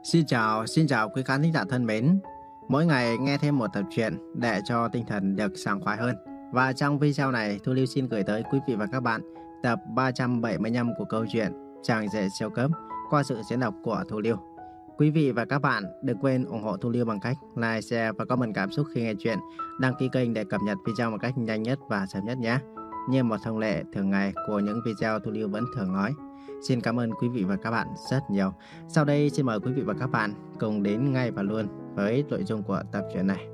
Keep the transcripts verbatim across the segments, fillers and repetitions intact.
Xin chào, xin chào quý khán thính giả thân mến. Mỗi ngày nghe thêm một tập truyện để cho tinh thần được sảng khoái hơn. Và trong video này, Thu Lưu xin gửi tới quý vị và các bạn tập ba trăm bảy mươi lăm của câu chuyện Chàng rể siêu cấp qua sự diễn đọc của Thu Lưu. Quý vị và các bạn đừng quên ủng hộ Thu Lưu bằng cách like, share và comment cảm xúc khi nghe chuyện, đăng ký kênh để cập nhật video một cách nhanh nhất và sớm nhất nhé. Như một thông lệ thường ngày của những video Thu Lưu vẫn thường nói. Xin cảm ơn quý vị và các bạn rất nhiều. Sau đây xin mời quý vị và các bạn cùng đến ngay và luôn với nội dung của tập truyện này.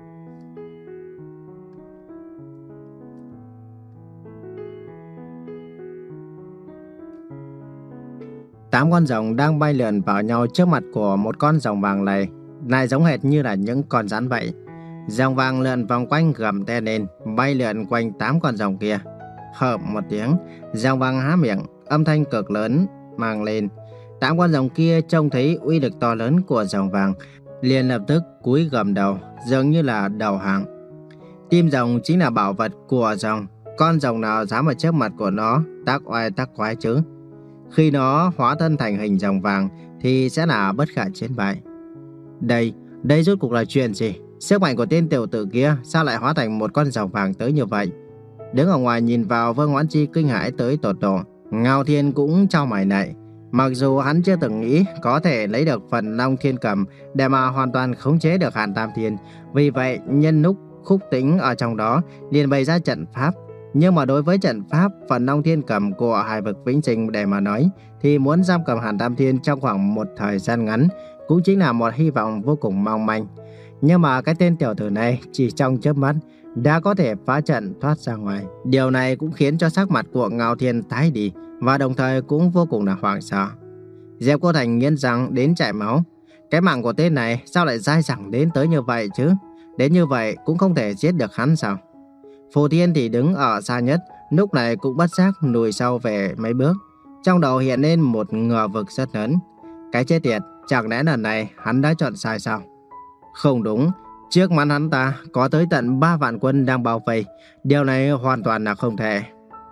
Tám con rồng đang bay lượn vào nhau trước mặt của một con rồng vàng này, lại giống hệt như là những con rắn vậy. Rồng vàng lượn vòng quanh gầm te lên, bay lượn quanh tám con rồng kia. Hợm một tiếng, rồng vàng há miệng, âm thanh cực lớn mang lên. Tám con rồng kia trông thấy uy lực to lớn của rồng vàng, liền lập tức cúi gầm đầu, dường như là đầu hàng. Tim rồng chính là bảo vật của rồng, con rồng nào dám ở trước mặt của nó tác oai tác quái chứ? Khi nó hóa thân thành hình rồng vàng thì sẽ là bất khả chiến bại. Đây, đây rốt cuộc là chuyện gì? Sức mạnh của tên tiểu tử kia sao lại hóa thành một con rồng vàng tới như vậy? Đứng ở ngoài nhìn vào, Vương Hoãn Chi kinh hãi tới tột độ. Ngao Thiên cũng chau mày lại. Mặc dù hắn chưa từng nghĩ có thể lấy được phần Long Thiên Cầm để mà hoàn toàn khống chế được Hàn Tam Thiên, vì vậy nhân lúc Khúc Tĩnh ở trong đó liền bày ra trận pháp. Nhưng mà đối với trận pháp phần Long Thiên Cầm của Hải Vực Vĩnh Sinh để mà nói, thì muốn giam cầm Hàn Tam Thiên trong khoảng một thời gian ngắn cũng chính là một hy vọng vô cùng mong manh. Nhưng mà cái tên tiểu tử này chỉ trong chớp mắt đã có thể phá trận thoát ra ngoài. Điều này cũng khiến cho sắc mặt của Ngao Thiên tái đi, và đồng thời cũng vô cùng là hoảng sợ. Diệp Cô Thành nghiến răng đến chảy máu. Cái mạng của tên này sao lại dai dẳng đến tới như vậy chứ? Đến như vậy cũng không thể giết được hắn sao? Phù Thiên thì đứng ở xa nhất, lúc này cũng bất giác lùi sau về mấy bước. Trong đầu hiện lên một ngờ vực rất lớn. Cái chết tiệt, chẳng lẽ lần này hắn đã chọn sai sao? Không đúng, trước mắt hắn ta có tới tận ba vạn quân đang bao vây. Điều này hoàn toàn là không thể.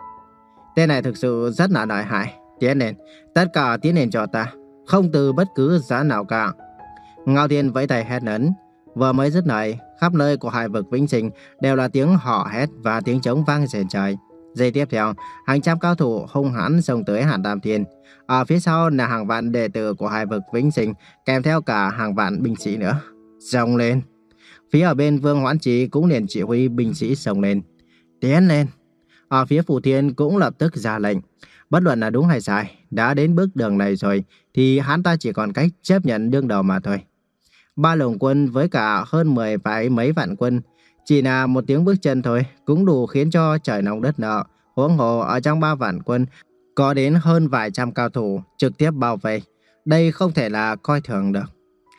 Tên này thực sự rất là lợi hại. Tiến lên, tất cả tiến lên cho ta, không từ bất cứ giá nào cả. Ngao Thiên vẫy tay hét lớn. Vừa mới dứt lời, khắp nơi của Hải Vực Vĩnh Sinh đều là tiếng hò hét và tiếng trống vang rền trời. Giây tiếp theo, hàng trăm cao thủ hung hãn xông tới Hàn Tam Thiên. Ở phía sau là hàng vạn đệ tử của Hải Vực Vĩnh Sinh, kèm theo cả hàng vạn binh sĩ nữa. Xông lên. Phía ở bên Vương Hoãn Chí cũng liền chỉ huy binh sĩ xông lên. Tiến lên. Ở phía Phù Thiên cũng lập tức ra lệnh. Bất luận là đúng hay sai, đã đến bước đường này rồi thì hắn ta chỉ còn cách chấp nhận đương đầu mà thôi. Ba lồng quân với cả hơn mười vài mấy vạn quân, chỉ là một tiếng bước chân thôi cũng đủ khiến cho trời nóng đất nở. Huống hồ ở trong ba vạn quân có đến hơn vài trăm cao thủ trực tiếp bao vây. Đây không thể là coi thường được.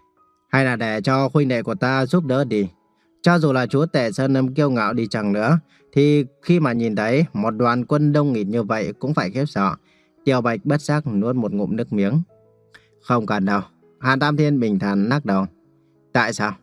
Hay là để cho huynh đệ của ta giúp đỡ đi. Cho dù là chúa tể Sơn Lâm kiêu ngạo đi chăng nữa, thì khi mà nhìn thấy một đoàn quân đông nghịt như vậy cũng phải khiếp sợ. Tiểu Bạch bất giác nuốt một ngụm nước miếng. Không cần đâu. Hàn Tam Thiên bình thản lắc đầu. Tại sao?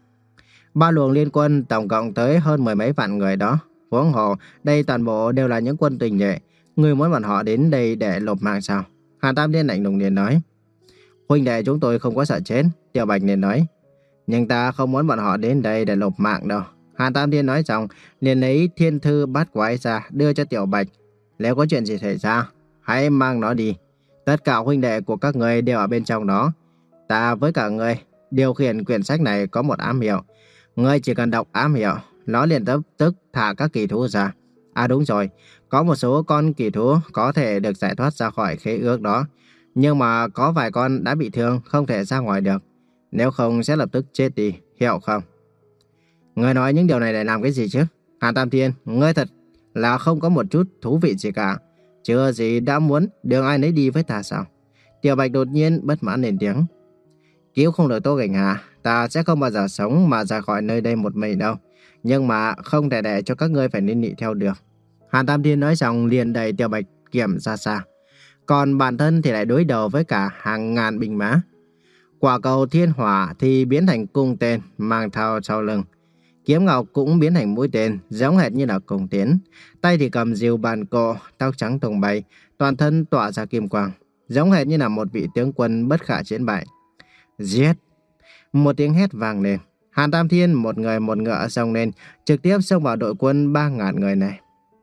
Ba luồng liên quân tổng cộng tới hơn mười mấy vạn người đó. Huống hồ, đây toàn bộ đều là những quân tình nhuệ. Người muốn bọn họ đến đây để lột mạng sao? Hàn Tam Thiên lạnh lùng liền nói. Huynh đệ chúng tôi không có sợ chết. Tiểu Bạch liền nói. Nhưng ta không muốn bọn họ đến đây để lột mạng đâu. Hàn Tam Thiên nói xong, liền lấy thiên thư bát quái ra đưa cho Tiểu Bạch. Nếu có chuyện gì xảy ra, hãy mang nó đi. Tất cả huynh đệ của các người đều ở bên trong đó. Ta với cả người điều khiển quyển sách này có một ám hiệu. Ngươi chỉ cần đọc ám hiệu, nó liền lập tức thả các kỳ thú ra. À đúng rồi, có một số con kỳ thú có thể được giải thoát ra khỏi khế ước đó. Nhưng mà có vài con đã bị thương, không thể ra ngoài được. Nếu không sẽ lập tức chết đi, hiểu không? Ngươi nói những điều này để làm cái gì chứ? Hàn Tam Thiên, ngươi thật là không có một chút thú vị gì cả. Chưa gì đã muốn đường ai nấy đi với ta sao? Tiểu Bạch đột nhiên bất mãn lên tiếng. Cứu không được Tô Cảnh Hà, ta sẽ không bao giờ sống mà ra khỏi nơi đây một mình đâu. Nhưng mà không thể để cho các ngươi phải liên lụy theo được. Hàn Tam Thiên nói xong liền đẩy Tiểu Bạch kiểm ra xa. Còn bản thân thì lại đối đầu với cả hàng ngàn binh mã. Quả cầu thiên hỏa thì biến thành cung tên mang theo sau lưng. Kiếm ngọc cũng biến thành mũi tên giống hệt như là cung tiến. Tay thì cầm rìu bàn cộ, tóc trắng tung bay, toàn thân tỏa ra kim quang, giống hệt như là một vị tướng quân bất khả chiến bại. Giết! Một tiếng hét vang lên. Hàn Tam Thiên một người một ngựa xông lên, trực tiếp xông vào đội quân ba ngàn người này.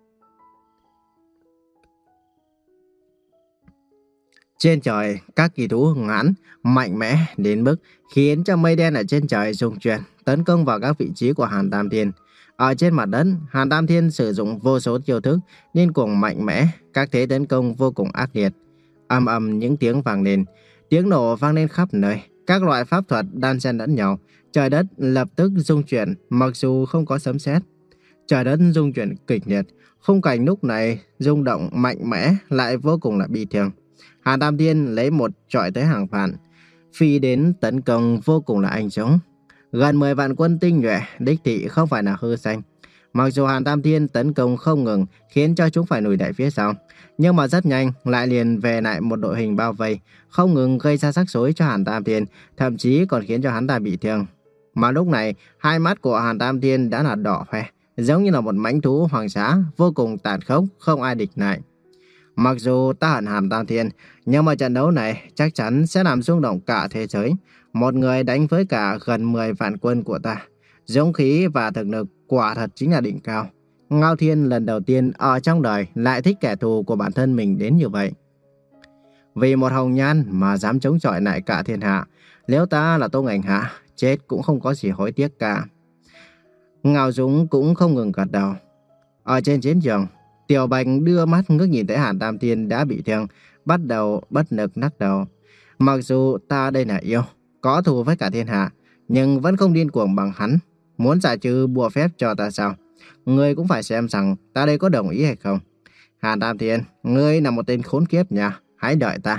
Trên trời, các kỳ thú hung hãn, mạnh mẽ đến mức khiến cho mây đen ở trên trời rung chuyển, tấn công vào các vị trí của Hàn Tam Thiên. Ở trên mặt đất, Hàn Tam Thiên sử dụng vô số chiêu thức, điên cuồng mạnh mẽ, các thế tấn công vô cùng ác liệt. Ầm ầm những tiếng vang lên, tiếng nổ vang lên khắp nơi, các loại pháp thuật đan xen lẫn nhau, trời đất lập tức rung chuyển, mặc dù không có sấm sét. Trời đất rung chuyển kịch liệt, khung cảnh lúc này rung động mạnh mẽ lại vô cùng là bi thương. Hàn Tam Thiên lấy một chọi tới hàng vạn, phi đến tấn công vô cùng là anh dũng. Gần mười vạn quân tinh nhuệ, đích thị không phải là hư danh. Mặc dù Hàn Tam Thiên tấn công không ngừng khiến cho chúng phải lùi lại phía sau, nhưng mà rất nhanh lại liền về lại một đội hình bao vây, không ngừng gây ra rắc rối cho Hàn Tam Thiên, thậm chí còn khiến cho hắn ta bị thương. Mà lúc này, hai mắt của Hàn Tam Thiên đã là đỏ hoe, giống như là một mãnh thú hoàng dã, vô cùng tàn khốc, không ai địch lại. Mặc dù ta hận Hàn Tam Thiên, nhưng mà trận đấu này chắc chắn sẽ làm rung động cả thế giới. Một người đánh với cả gần mười vạn quân của ta, dũng khí và thực lực quả thật chính là đỉnh cao. Ngao Thiên lần đầu tiên ở trong đời lại thích kẻ thù của bản thân mình đến như vậy. Vì một hồng nhan mà dám chống chọi lại cả thiên hạ, nếu ta là Tô Ngạnh Hạ, chết cũng không có gì hối tiếc cả. Ngao Dũng cũng không ngừng gật đầu. Ở trên chiến trường, Tiểu Bạch đưa mắt ngước nhìn thấy Hàn Tam Thiên đã bị thương, bắt đầu bất lực lắc đầu. Mặc dù ta đây là yêu, có thù với cả thiên hạ, nhưng vẫn không điên cuồng bằng hắn. Muốn giải trừ bùa phép cho ta sao? Ngươi cũng phải xem rằng ta đây có đồng ý hay không. Hàn Tam Thiên, ngươi là một tên khốn kiếp nha, hãy đợi ta.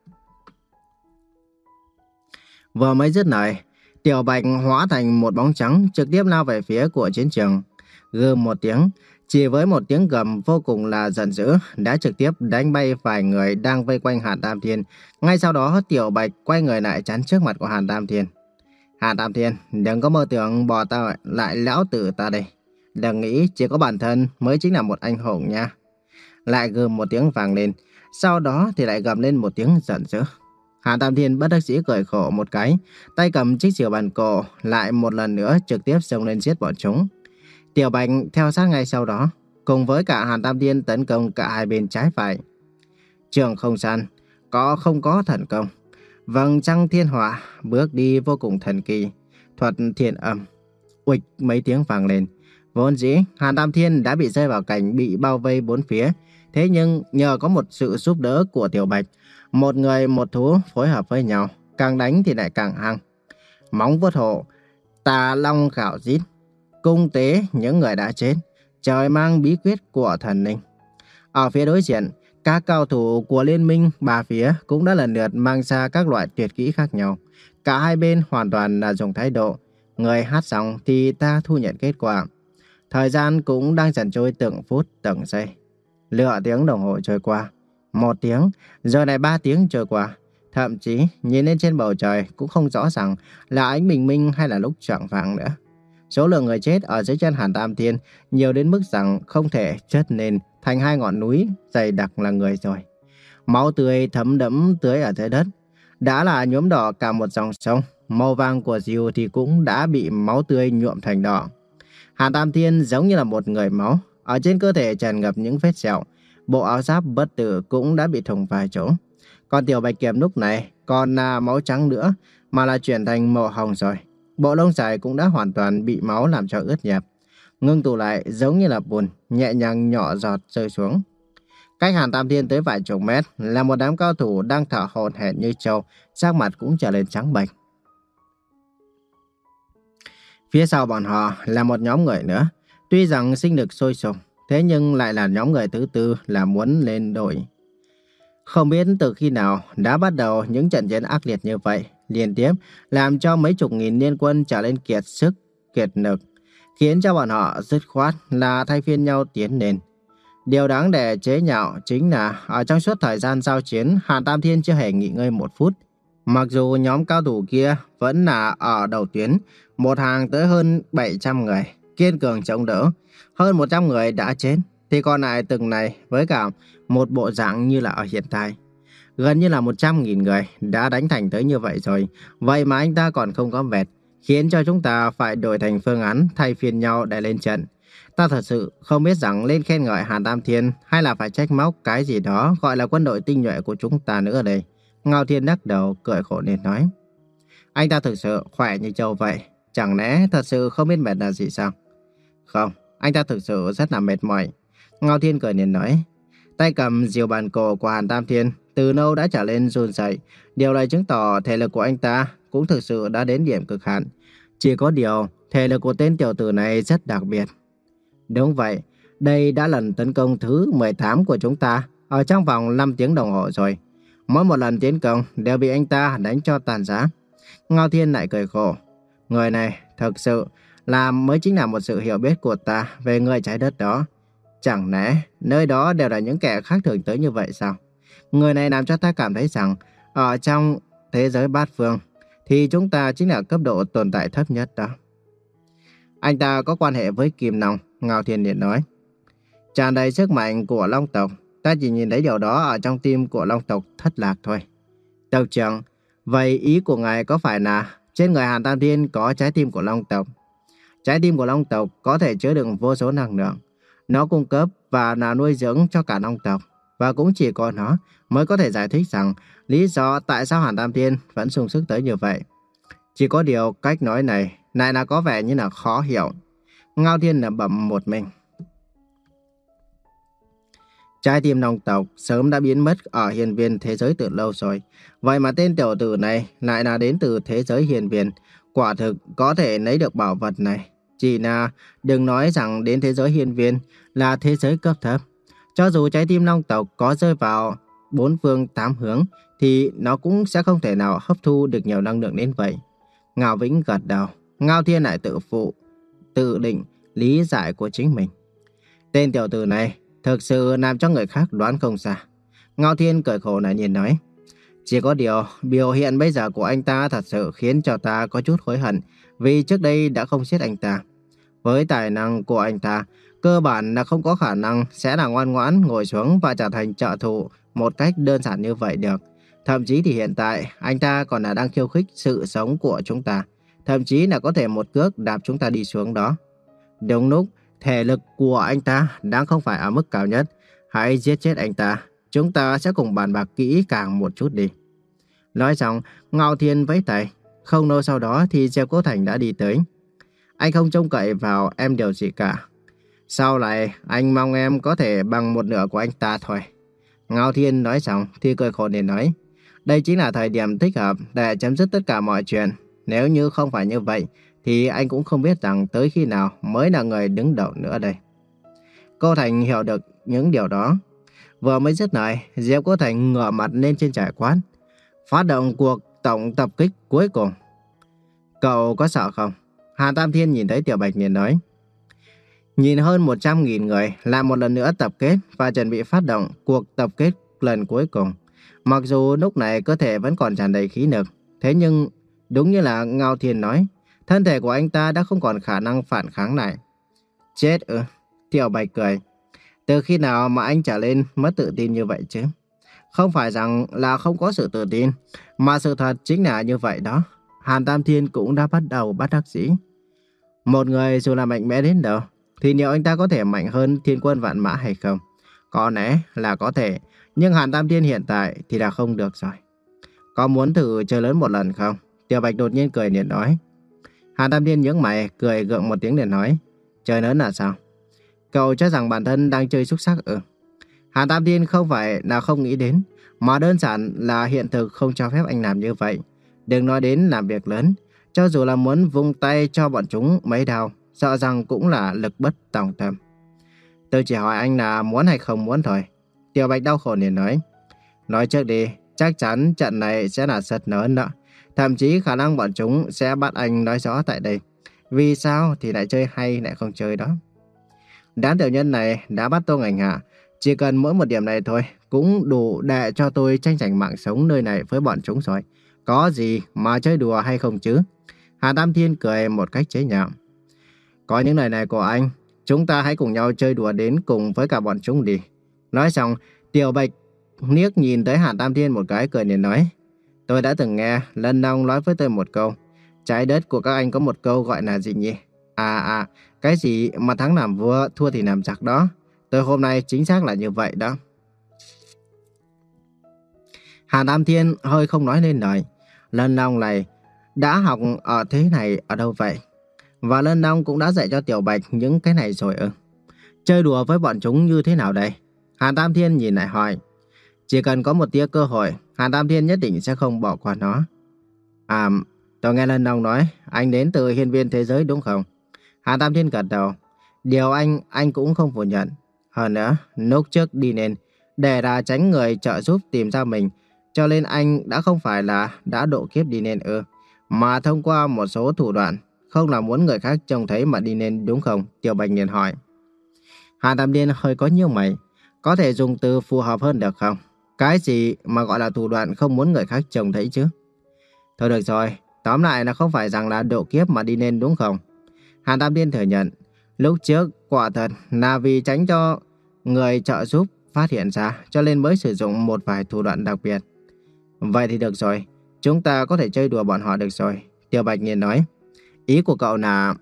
Vừa mới dứt lời, Tiểu Bạch hóa thành một bóng trắng trực tiếp lao về phía của chiến trường. Gầm một tiếng, chỉ với một tiếng gầm vô cùng là giận dữ, đã trực tiếp đánh bay vài người đang vây quanh Hàn Tam Thiên. Ngay sau đó, Tiểu Bạch quay người lại chắn trước mặt của Hàn Tam Thiên. Hàn Tam Thiên, đừng có mơ tưởng bỏ ta lại lão tử ta đây. Đừng nghĩ chỉ có bản thân mới chính là một anh hùng nha. Lại gầm một tiếng vang lên, sau đó thì lại gầm lên một tiếng giận dữ. Hàn Tam Thiên bất đắc dĩ cười khổ một cái, tay cầm chiếc diều bàn cổ, lại một lần nữa trực tiếp xông lên giết bọn chúng. Tiểu Bạch theo sát ngay sau đó, cùng với cả Hàn Tam Thiên tấn công cả hai bên trái phải. Trường không gian, có không có thần công. Vầng trăng thiên hỏa, bước đi vô cùng thần kỳ. Thuật thiên âm, uịch mấy tiếng vang lên. Vốn dĩ, Hàn Tam Thiên đã bị rơi vào cảnh bị bao vây bốn phía. Thế nhưng nhờ có một sự giúp đỡ của Tiểu Bạch, một người một thú phối hợp với nhau, càng đánh thì lại càng hăng. Móng vuốt hộ, tà long gạo rít, cung tế những người đã chết, trời mang bí quyết của thần linh. Ở phía đối diện, các cao thủ của liên minh ba phía cũng đã lần lượt mang ra các loại tuyệt kỹ khác nhau. Cả hai bên hoàn toàn là dùng thái độ, người hát xong thì ta thu nhận kết quả. Thời gian cũng đang dần trôi từng phút từng giây. Lựa tiếng đồng hồ trôi qua, một tiếng, giờ này ba tiếng trôi qua. Thậm chí nhìn lên trên bầu trời cũng không rõ ràng là ánh bình minh hay là lúc chạng vạng nữa. Số lượng người chết ở dưới chân Hàn Tam Thiên nhiều đến mức rằng không thể chất nên thành hai ngọn núi dày đặc là người rồi. Máu tươi thấm đẫm tưới ở dưới đất, đã là nhuốm đỏ cả một dòng sông. Màu vàng của diều thì cũng đã bị máu tươi nhuộm thành đỏ. Hàn Tam Thiên giống như là một người máu, ở trên cơ thể tràn ngập những vết sẹo. Bộ áo giáp bất tử cũng đã bị thủng vài chỗ. Còn Tiểu Bạch Kiểm lúc này còn là máu trắng nữa, mà là chuyển thành màu hồng rồi. Bộ lông dài cũng đã hoàn toàn bị máu làm cho ướt nhẹp, ngưng tụ lại giống như là bùn, nhẹ nhàng nhỏ giọt rơi xuống. Cách Hàn Tam Thiên tới vài chục mét là một đám cao thủ đang thở hổn hển như trâu, sắc mặt cũng trở lên trắng bệch. Phía sau bọn họ là một nhóm người nữa, tuy rằng sinh lực sôi sục, thế nhưng lại là nhóm người thứ tư là muốn lên đội. Không biết từ khi nào đã bắt đầu những trận chiến ác liệt như vậy, liên tiếp làm cho mấy chục nghìn liên quân trở lên kiệt sức, kiệt lực, khiến cho bọn họ dứt khoát là thay phiên nhau tiến lên. Điều đáng để chế nhạo chính là ở trong suốt thời gian giao chiến, Hàn Tam Thiên chưa hề nghỉ ngơi một phút. Mặc dù nhóm cao thủ kia vẫn là ở đầu tuyến, một hàng tới hơn bảy trăm người, kiên cường chống đỡ, hơn một trăm người đã chết, thì còn lại từng này với cả một bộ dạng như là ở hiện tại. Gần như là một trăm nghìn người đã đánh thành tới như vậy rồi. Vậy mà anh ta còn không có mệt, khiến cho chúng ta phải đổi thành phương án thay phiên nhau để lên trận. Ta thật sự không biết rằng lên khen ngợi Hàn Tam Thiên hay là phải trách móc cái gì đó gọi là quân đội tinh nhuệ của chúng ta nữa đây. Ngao Thiên lắc đầu cười khổ nên nói. Anh ta thực sự khỏe như trâu vậy. Chẳng lẽ thật sự không biết mệt là gì sao? Không, anh ta thực sự rất là mệt mỏi. Ngao Thiên cười nên nói. Tay cầm diều bàn cổ của Hàn Tam Thiên từ lâu đã trở lên run rẩy. Điều này chứng tỏ thể lực của anh ta cũng thực sự đã đến điểm cực hạn. Chỉ có điều, thể lực của tên tiểu tử này rất đặc biệt. Đúng vậy, đây đã lần tấn công thứ mười tám của chúng ta ở trong vòng năm tiếng đồng hồ rồi. Mỗi một lần tiến công đều bị anh ta đánh cho tàn rã. Ngao Thiên lại cười khổ. Người này thực sự là mới chính là một sự hiểu biết của ta về người trái đất đó. Chẳng lẽ nơi đó đều là những kẻ khác thường tới như vậy sao? Người này làm cho ta cảm thấy rằng ở trong thế giới bát phương thì chúng ta chính là cấp độ tồn tại thấp nhất đó. Anh ta có quan hệ với Kim Long, Ngao Thiên liền nói. Tràn đầy sức mạnh của Long tộc, ta chỉ nhìn thấy điều đó ở trong tim của Long tộc thất lạc thôi. Tộc trưởng, vậy ý của ngài có phải là trên người Hàn Tam Thiên có trái tim của Long tộc? Trái tim của Long tộc có thể chứa đựng vô số năng lượng. Nó cung cấp và là nuôi dưỡng cho cả Long tộc. Và cũng chỉ có nó mới có thể giải thích rằng lý do tại sao Hàn Tam Thiên vẫn sung sức tới như vậy. Chỉ có điều cách nói này lại là có vẻ như là khó hiểu. Ngao Thiên lẩm bẩm một mình. Trái tim Long tộc sớm đã biến mất ở hiền viên thế giới từ lâu rồi. Vậy mà tên tiểu tử này lại là đến từ thế giới hiền viên. Quả thực có thể lấy được bảo vật này. Chỉ là đừng nói rằng đến thế giới hiền viên là thế giới cấp thấp. Cho dù trái tim Long tộc có rơi vào bốn phương tám hướng thì nó cũng sẽ không thể nào hấp thu được nhiều năng lượng đến vậy. Ngao Vĩnh gật đầu. Ngao Thiên lại tự phụ, tự định lý giải của chính mình. Tên tiểu tử này thực sự làm cho người khác đoán không ra. Ngao Thiên cười khổ lại nhìn nói. Chỉ có điều, biểu hiện bây giờ của anh ta thật sự khiến cho ta có chút hối hận vì trước đây đã không giết anh ta. Với tài năng của anh ta, cơ bản là không có khả năng sẽ là ngoan ngoãn ngồi xuống và trở thành trợ thủ một cách đơn giản như vậy được. Thậm chí thì hiện tại, anh ta còn là đang khiêu khích sự sống của chúng ta. Thậm chí là có thể một cước đạp chúng ta đi xuống đó. Đúng lúc, thể lực của anh ta đang không phải ở mức cao nhất. Hãy giết chết anh ta. Chúng ta sẽ cùng bàn bạc kỹ càng một chút đi. Nói xong, Ngao Thiên vẫy tay. Không lâu sau đó thì Diệp Cố Thành đã đi tới. Anh không trông cậy vào em điều gì cả. Sau này, anh mong em có thể bằng một nửa của anh ta thôi. Ngao Thiên nói xong thì cười khổ nên nói. Đây chính là thời điểm thích hợp để chấm dứt tất cả mọi chuyện. Nếu như không phải như vậy, thì anh cũng không biết rằng tới khi nào mới là người đứng đầu nữa đây. Cô Thành hiểu được những điều đó. Vừa mới dứt lời, Diệp Cố Thành ngửa mặt lên trên trời quát. Phát động cuộc tổng tập kích cuối cùng. Cậu có sợ không? Hàn Tam Thiên nhìn thấy Tiểu Bạch liền nói. Nhìn hơn một trăm nghìn người lại một lần nữa tập kết và chuẩn bị phát động cuộc tập kết lần cuối cùng. Mặc dù lúc này cơ thể vẫn còn tràn đầy khí lực, thế nhưng đúng như là Ngao Thiên nói, thân thể của anh ta đã không còn khả năng phản kháng lại. Chết ư? Tiểu Bạch cười. Từ khi nào mà anh trở lên mất tự tin như vậy chứ? Không phải rằng là không có sự tự tin, mà sự thật chính là như vậy đó. Hàn Tam Thiên cũng đã bắt đầu bất đắc dĩ. Một người dù là mạnh mẽ đến đâu, thì liệu anh ta có thể mạnh hơn thiên quân vạn mã hay không? Có lẽ là có thể, nhưng Hàn Tam Thiên hiện tại thì là không được rồi. Có muốn thử chơi lớn một lần không? Tiểu Bạch đột nhiên cười liền nói. Hàn Tam Thiên nhướng mày, cười gượng một tiếng để nói. Chơi lớn là sao? Cậu cho rằng bản thân đang chơi xúc sắc ư? Hàn Tam Thiên không phải là không nghĩ đến, mà đơn giản là hiện thực không cho phép anh làm như vậy. Đừng nói đến làm việc lớn, cho dù là muốn vung tay cho bọn chúng mấy đao, sợ rằng cũng là lực bất tòng tâm. Tôi chỉ hỏi anh là muốn hay không muốn thôi. Tiểu Bạch đau khổ liền nói. Nói trước đi, chắc chắn trận này sẽ là rất lớn đó. Thậm chí khả năng bọn chúng sẽ bắt anh nói rõ tại đây. Vì sao thì lại chơi hay lại không chơi đó. Đám tiểu nhân này đã bắt Tô Ngành Hạ. Chỉ cần mỗi một điểm này thôi cũng đủ để cho tôi tranh giành mạng sống nơi này với bọn chúng rồi. Có gì mà chơi đùa hay không chứ? Hà Tam Thiên cười một cách chế nhạo. Có những lời này của anh, chúng ta hãy cùng nhau chơi đùa đến cùng với cả bọn chúng đi. Nói xong, Tiểu Bạch liếc nhìn tới Hàn Tam Thiên một cái cười liền nói. Tôi đã từng nghe Lân Long nói với tôi một câu. Trái đất của các anh có một câu gọi là gì nhỉ? À à, cái gì mà thắng làm vua, thua thì làm giặc đó. Tôi hôm nay chính xác là như vậy đó. Hàn Tam Thiên hơi không nói lên lời. Lân Long này đã học ở thế này ở đâu vậy? Và Lân Long cũng đã dạy cho Tiểu Bạch những cái này rồi ư? Chơi đùa với bọn chúng như thế nào đây? Hàn Tam Thiên nhìn lại hỏi. Chỉ cần có một tia cơ hội, Hàn Tam Thiên nhất định sẽ không bỏ qua nó. À, tôi nghe Lân Long nói, anh đến từ hiên viên thế giới đúng không? Hàn Tam Thiên gật đầu. Điều anh, anh cũng không phủ nhận. Hơn nữa, lúc trước đi nên, để là tránh người trợ giúp tìm ra mình, cho nên anh đã không phải là đã độ kiếp đi nên ư, mà thông qua một số thủ đoạn, không là muốn người khác trông thấy mà đi nên đúng không? Tiểu Bạch liền hỏi. Hàn Tam Thiên hơi có nhiều mày, có thể dùng từ phù hợp hơn được không? Cái gì mà gọi là thủ đoạn không muốn người khác trông thấy chứ? Thôi được rồi, tóm lại là không phải rằng là độ kiếp mà đi nên đúng không? Hàn Tam Thiên thừa nhận, lúc trước quả thật là vì tránh cho người trợ giúp phát hiện ra, cho nên mới sử dụng một vài thủ đoạn đặc biệt. Vậy thì được rồi, chúng ta có thể chơi đùa bọn họ được rồi. Tiểu Bạch liền nói, ý của cậu là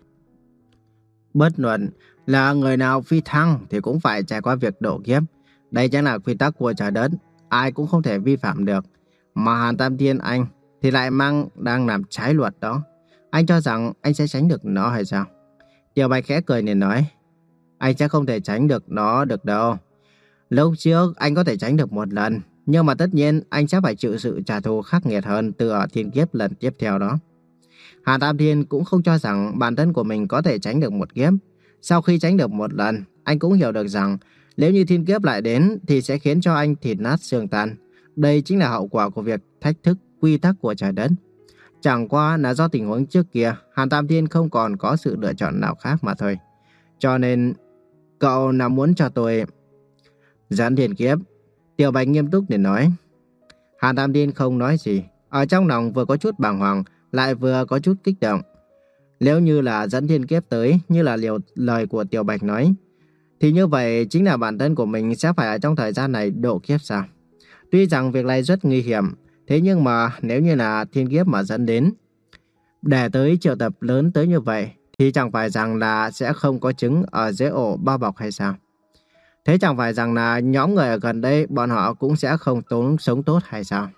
bất luận là người nào phi thăng thì cũng phải trải qua việc độ kiếp. Đây chính là quy tắc của trái đất, ai cũng không thể vi phạm được. Mà Hàn Tam Thiên anh thì lại mang đang làm trái luật đó. Anh cho rằng anh sẽ tránh được nó hay sao? Tiểu Bạch khẽ cười liền nói, anh sẽ không thể tránh được nó được đâu. Lúc trước anh có thể tránh được một lần, nhưng mà tất nhiên anh sẽ phải chịu sự trả thù khắc nghiệt hơn từ ở thiên kiếp lần tiếp theo đó. Hàn Tam Thiên cũng không cho rằng bản thân của mình có thể tránh được một kiếp. Sau khi tránh được một lần, anh cũng hiểu được rằng nếu như thiên kiếp lại đến thì sẽ khiến cho anh thịt nát xương tan. Đây chính là hậu quả của việc thách thức quy tắc của trái đất. Chẳng qua là do tình huống trước kia, Hàn Tam Thiên không còn có sự lựa chọn nào khác mà thôi. Cho nên, cậu nào muốn cho tôi gián thiên kiếp? Tiểu Bạch nghiêm túc để nói. Hàn Tam Thiên không nói gì, ở trong lòng vừa có chút bàng hoàng, lại vừa có chút kích động. Nếu như là dẫn thiên kiếp tới, như là liều lời của Tiểu Bạch nói, thì như vậy chính là bản thân của mình sẽ phải ở trong thời gian này độ kiếp sao? Tuy rằng việc này rất nguy hiểm, thế nhưng mà nếu như là thiên kiếp mà dẫn đến, để tới triệu tập lớn tới như vậy, thì chẳng phải rằng là sẽ không có trứng ở dưới ổ bao bọc hay sao? Thế chẳng phải rằng là nhóm người ở gần đây bọn họ cũng sẽ không tốn sống tốt hay sao?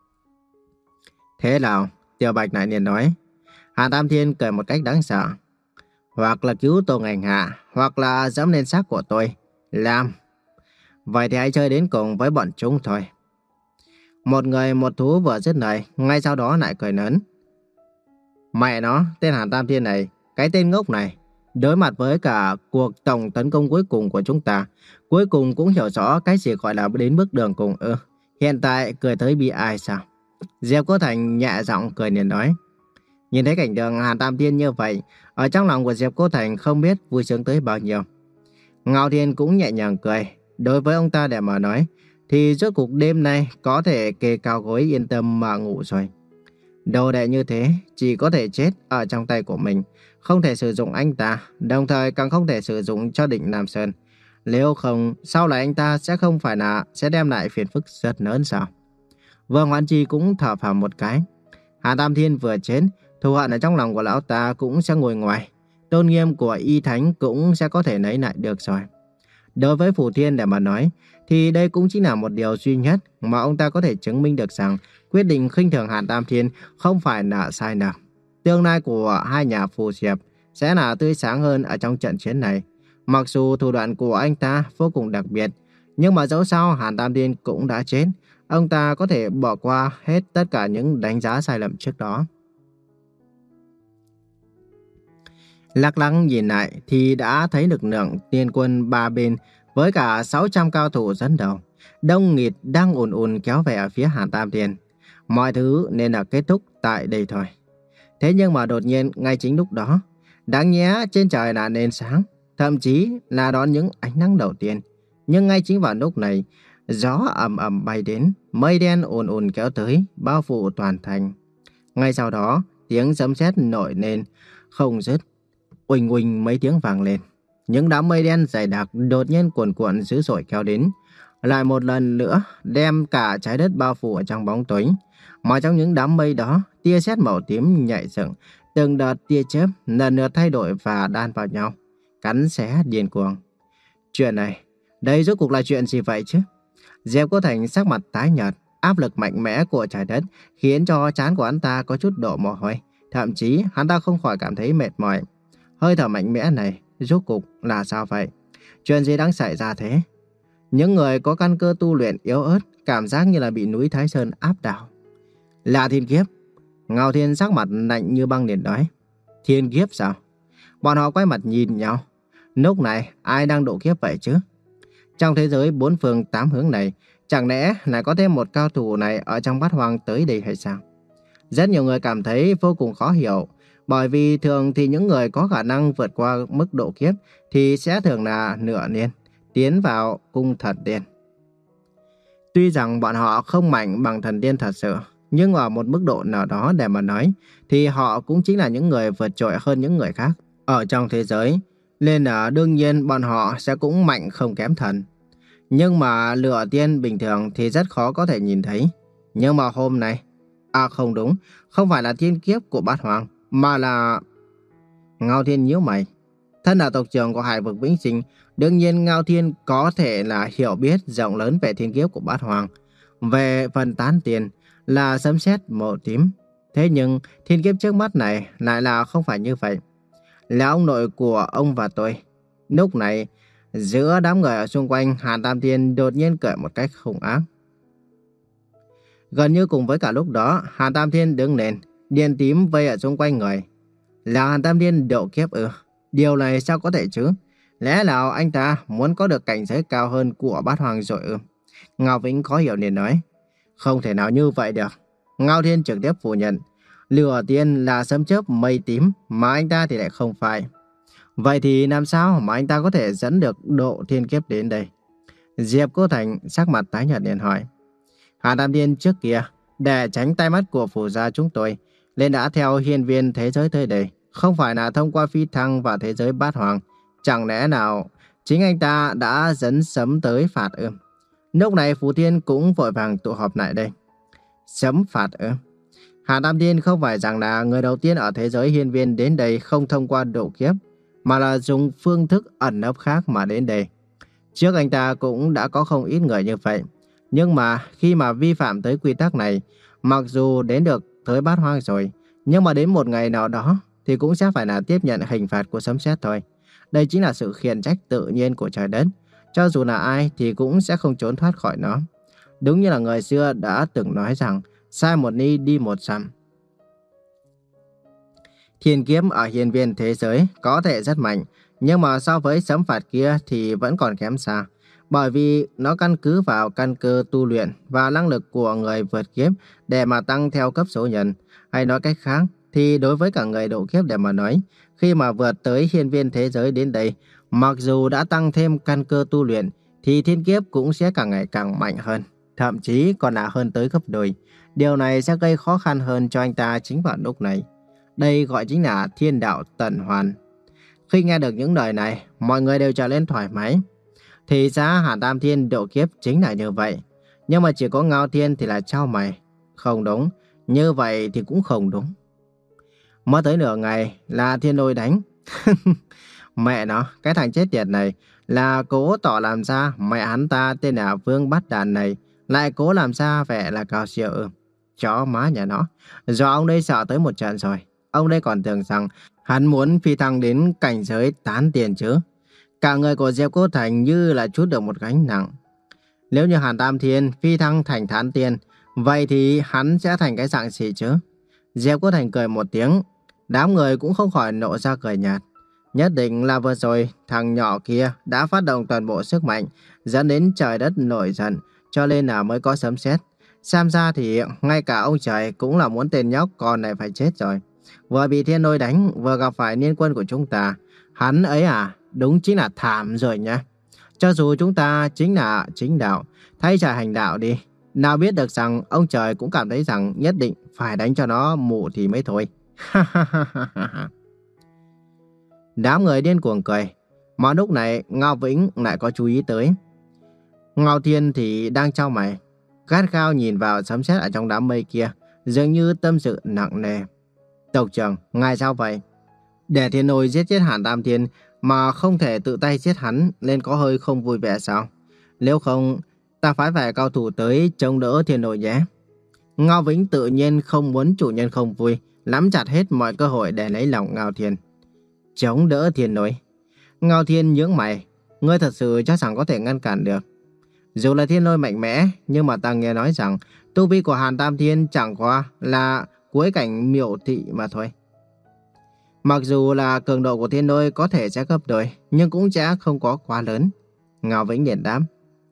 Thế nào? Tiểu Bạch lại liền nói. Hàn Tam Thiên cười một cách đáng sợ. Hoặc là cứu Tô Ngành Hạ, hoặc là dẫm lên xác của tôi. Làm. Vậy thì hãy chơi đến cùng với bọn chúng thôi. Một người một thú vừa dứt lời, ngay sau đó lại cười lớn. Mẹ nó, tên Hàn Tam Thiên này, cái tên ngốc này, đối mặt với cả cuộc tổng tấn công cuối cùng của chúng ta, cuối cùng cũng hiểu rõ cái gì gọi là đến bước đường cùng ư. Hiện tại cười tới bi ai sao? Diệp Cô Thành nhẹ giọng cười liền nói. Nhìn thấy cảnh tượng Hàn Tam Thiên như vậy, ở trong lòng của Diệp Cô Thành không biết vui sướng tới bao nhiêu. Ngao Thiên cũng nhẹ nhàng cười. Đối với ông ta để mà nói, thì rốt cuộc đêm nay có thể kê cao gối yên tâm mà ngủ rồi. Đồ đệ như thế chỉ có thể chết ở trong tay của mình, không thể sử dụng anh ta, đồng thời càng không thể sử dụng cho Định Nam Sơn. Nếu không, sau này anh ta sẽ không phải là sẽ đem lại phiền phức rất lớn sao? Vương Hoán Chi cũng thở phào một cái. Hà Tam Thiên vừa chết, thù hận ở trong lòng của lão ta cũng sẽ ngồi ngoài. Tôn nghiêm của Y Thánh cũng sẽ có thể lấy lại được rồi. Đối với Phù Thiên để mà nói, thì đây cũng chính là một điều duy nhất mà ông ta có thể chứng minh được rằng quyết định khinh thường Hàn Tam Thiên không phải là sai nào. Tương lai của hai nhà Phù Diệp sẽ là tươi sáng hơn ở trong trận chiến này. Mặc dù thủ đoạn của anh ta vô cùng đặc biệt, nhưng mà dẫu sao Hàn Tam Thiên cũng đã chết. Ông ta có thể bỏ qua hết tất cả những đánh giá sai lầm trước đó. Lắc lăng nhìn lại thì đã thấy lực lượng tiên quân ba bên với cả sáu trăm cao thủ dẫn đầu. Đông nghịt đang ùn ùn kéo về ở phía Hàn Tam Thiên. Mọi thứ nên là kết thúc tại đây thôi. Thế nhưng mà đột nhiên ngay chính lúc đó, đáng nhẽ trên trời là nền sáng, thậm chí là đón những ánh nắng đầu tiên. Nhưng ngay chính vào lúc này, gió ầm ầm bay đến, mây đen ùn ùn kéo tới, bao phủ toàn thành. Ngay sau đó, tiếng sấm sét nổi lên, không dứt. Uỳnh uỳnh mấy tiếng vang lên. Những đám mây đen dày đặc đột nhiên cuồn cuộn dữ dội kéo đến. lại một lần nữa đem cả trái đất bao phủ ở trong bóng tối. Mà trong những đám mây đó, tia sét màu tím nhảy dựng, từng đợt tia chớp lần lượt thay đổi và đan vào nhau, cắn xé điên cuồng. Chuyện này, đây rốt cuộc là chuyện gì vậy chứ? Diệp Cô Thành sắc mặt tái nhợt, áp lực mạnh mẽ của trái đất khiến cho trán của hắn ta có chút đổ mồ hôi, thậm chí hắn ta không khỏi cảm thấy mệt mỏi. Hơi thở mạnh mẽ này rốt cuộc là sao vậy? Chuyện gì đang xảy ra thế? Những người có căn cơ tu luyện yếu ớt cảm giác như là bị núi Thái Sơn áp đảo. Là thiên kiếp. Ngao Thiên sắc mặt lạnh như băng liền nói. Thiên kiếp sao? Bọn họ quay mặt nhìn nhau. Lúc này ai đang độ kiếp vậy chứ? Trong thế giới bốn phương tám hướng này, chẳng lẽ lại có thêm một cao thủ này ở trong bát hoang tới đây hay sao? Rất nhiều người cảm thấy vô cùng khó hiểu, bởi vì thường thì những người có khả năng vượt qua mức độ kiếp thì sẽ thường là nửa niên, tiến vào cung thần tiên. Tuy rằng bọn họ không mạnh bằng thần tiên thật sự, nhưng ở một mức độ nào đó để mà nói, thì họ cũng chính là những người vượt trội hơn những người khác ở trong thế giới. Nên là đương nhiên bọn họ sẽ cũng mạnh không kém thần. Nhưng mà lửa tiên bình thường thì rất khó có thể nhìn thấy. Nhưng mà hôm nay, à không đúng, không phải là thiên kiếp của bát hoàng, mà là... Ngao Thiên nhíu mày. Thân là tộc trưởng của Hải vực Vĩnh Sinh, đương nhiên Ngao Thiên có thể là hiểu biết rộng lớn về thiên kiếp của bát hoàng. Về phần tán tiền là sấm sét màu tím. Thế nhưng thiên kiếp trước mắt này lại là không phải như vậy. Là ông nội của ông và tôi. Lúc này, giữa đám người ở xung quanh, Hàn Tam Thiên đột nhiên cười một cách hung ác. Gần như cùng với cả lúc đó, Hàn Tam Thiên đứng lên, điện tím vây ở xung quanh người. Là Hàn Tam Thiên độ kiếp ư? Điều này sao có thể chứ? Lẽ nào anh ta muốn có được cảnh giới cao hơn của bát hoàng rồi ư? Ngao Vĩnh khó hiểu liền nói. Không thể nào như vậy được. Ngao Thiên trực tiếp phủ nhận. Lửa tiên là sấm chớp mây tím, mà anh ta thì lại không phải. Vậy thì làm sao mà anh ta có thể dẫn được độ thiên kiếp đến đây? Diệp Cô Thành sắc mặt tái nhợt liền hỏi. Hàn Tam Thiên trước kia, để tránh tai mắt của phủ gia chúng tôi, nên đã theo hiên viên thế giới tới đây, không phải là thông qua phi thăng vào thế giới bát hoàng. Chẳng lẽ nào chính anh ta đã dẫn sấm tới phạt ư? Lúc này Phù Thiên cũng vội vàng tụ họp lại đây. Sấm phạt ư? Hàn Tam Thiên không phải rằng là người đầu tiên ở thế giới hiên viên đến đây không thông qua độ kiếp, mà là dùng phương thức ẩn nấp khác mà đến đây. Trước anh ta cũng đã có không ít người như vậy. Nhưng mà khi mà vi phạm tới quy tắc này, mặc dù đến được tới bát hoang rồi, nhưng mà đến một ngày nào đó thì cũng sẽ phải là tiếp nhận hình phạt của sấm sét thôi. Đây chính là sự khiển trách tự nhiên của trời đất. Cho dù là ai thì cũng sẽ không trốn thoát khỏi nó. Đúng như là người xưa đã từng nói rằng, sai một ni đi một dặm. Thiên kiếp ở hiên viên thế giới có thể rất mạnh, nhưng mà so với sấm phạt kia thì vẫn còn kém xa. Bởi vì nó căn cứ vào căn cơ tu luyện và năng lực của người vượt kiếp để mà tăng theo cấp số nhân. Hay nói cách khác thì đối với cả người độ kiếp để mà nói, khi mà vượt tới hiên viên thế giới đến đây, mặc dù đã tăng thêm căn cơ tu luyện thì thiên kiếp cũng sẽ càng ngày càng mạnh hơn. Thậm chí còn là hơn tới gấp đôi. Điều này sẽ gây khó khăn hơn cho anh ta chính vào lúc này. Đây gọi chính là thiên đạo tận hoàn. Khi nghe được những lời này, mọi người đều trở lên thoải mái. Thì ra Hàn Tam Thiên độ kiếp chính là như vậy. Nhưng mà chỉ có Ngao Thiên thì là chau mày. Không đúng, như vậy thì cũng không đúng. Mới tới nửa ngày là thiên lôi đánh. Mẹ nó, cái thằng chết tiệt này là cố tỏ làm ra mẹ hắn ta tên là Vương Bát Đàn này lại cố làm ra vẻ là cao siêu ư. Chó má nhà nó. Do ông đây sợ tới một trận rồi. Ông đây còn tưởng rằng hắn muốn phi thăng đến cảnh giới tán tiền chứ. Cả người của Diệp Cô Thành như là trút được một gánh nặng. Nếu như Hàn Tam Thiên phi thăng thành tán tiền, vậy thì hắn sẽ thành cái dạng gì chứ? Diệp Cô Thành cười một tiếng. Đám người cũng không khỏi nộ ra cười nhạt. Nhất định là vừa rồi thằng nhỏ kia đã phát động toàn bộ sức mạnh, dẫn đến trời đất nổi giận, cho nên là mới có sấm sét. Xem ra thì ngay cả ông trời cũng là muốn tên nhóc con này phải chết rồi. Vừa bị thiên lôi đánh, vừa gặp phải liên quân của chúng ta. Hắn ấy à, đúng chính là thảm rồi nha. Cho dù chúng ta chính là chính đạo, thay trời hành đạo đi. Nào biết được rằng ông trời cũng cảm thấy rằng nhất định phải đánh cho nó mụ thì mới thôi. Đám người điên cuồng cười. Mà lúc này Ngao Vĩnh lại có chú ý tới. Ngao Thiên thì đang chau mày, gắt gao nhìn vào sấm sét ở trong đám mây kia, dường như tâm sự nặng nề. Tộc trưởng, ngài sao vậy? Để Thiên Lôi giết chết Hàn Tam Thiên mà không thể tự tay giết hắn nên có hơi không vui vẻ sao? Nếu không, ta phái vài cao thủ tới chống đỡ Thiên Lôi nhé. Ngao Vĩnh tự nhiên không muốn chủ nhân không vui, nắm chặt hết mọi cơ hội để lấy lòng Ngao Thiên. Chống đỡ Thiên Lôi. Ngao Thiên nhướng mày, ngươi thật sự chắc rằng có thể ngăn cản được. Dù là Thiên Lôi mạnh mẽ, nhưng mà ta nghe nói rằng tu vi của Hàn Tam Thiên chẳng qua là cuối cảnh miểu thị mà thôi. Mặc dù là cường độ của Thiên Lôi có thể sẽ gấp đôi, nhưng cũng sẽ không có quá lớn. Ngao Vĩnh liền đáp.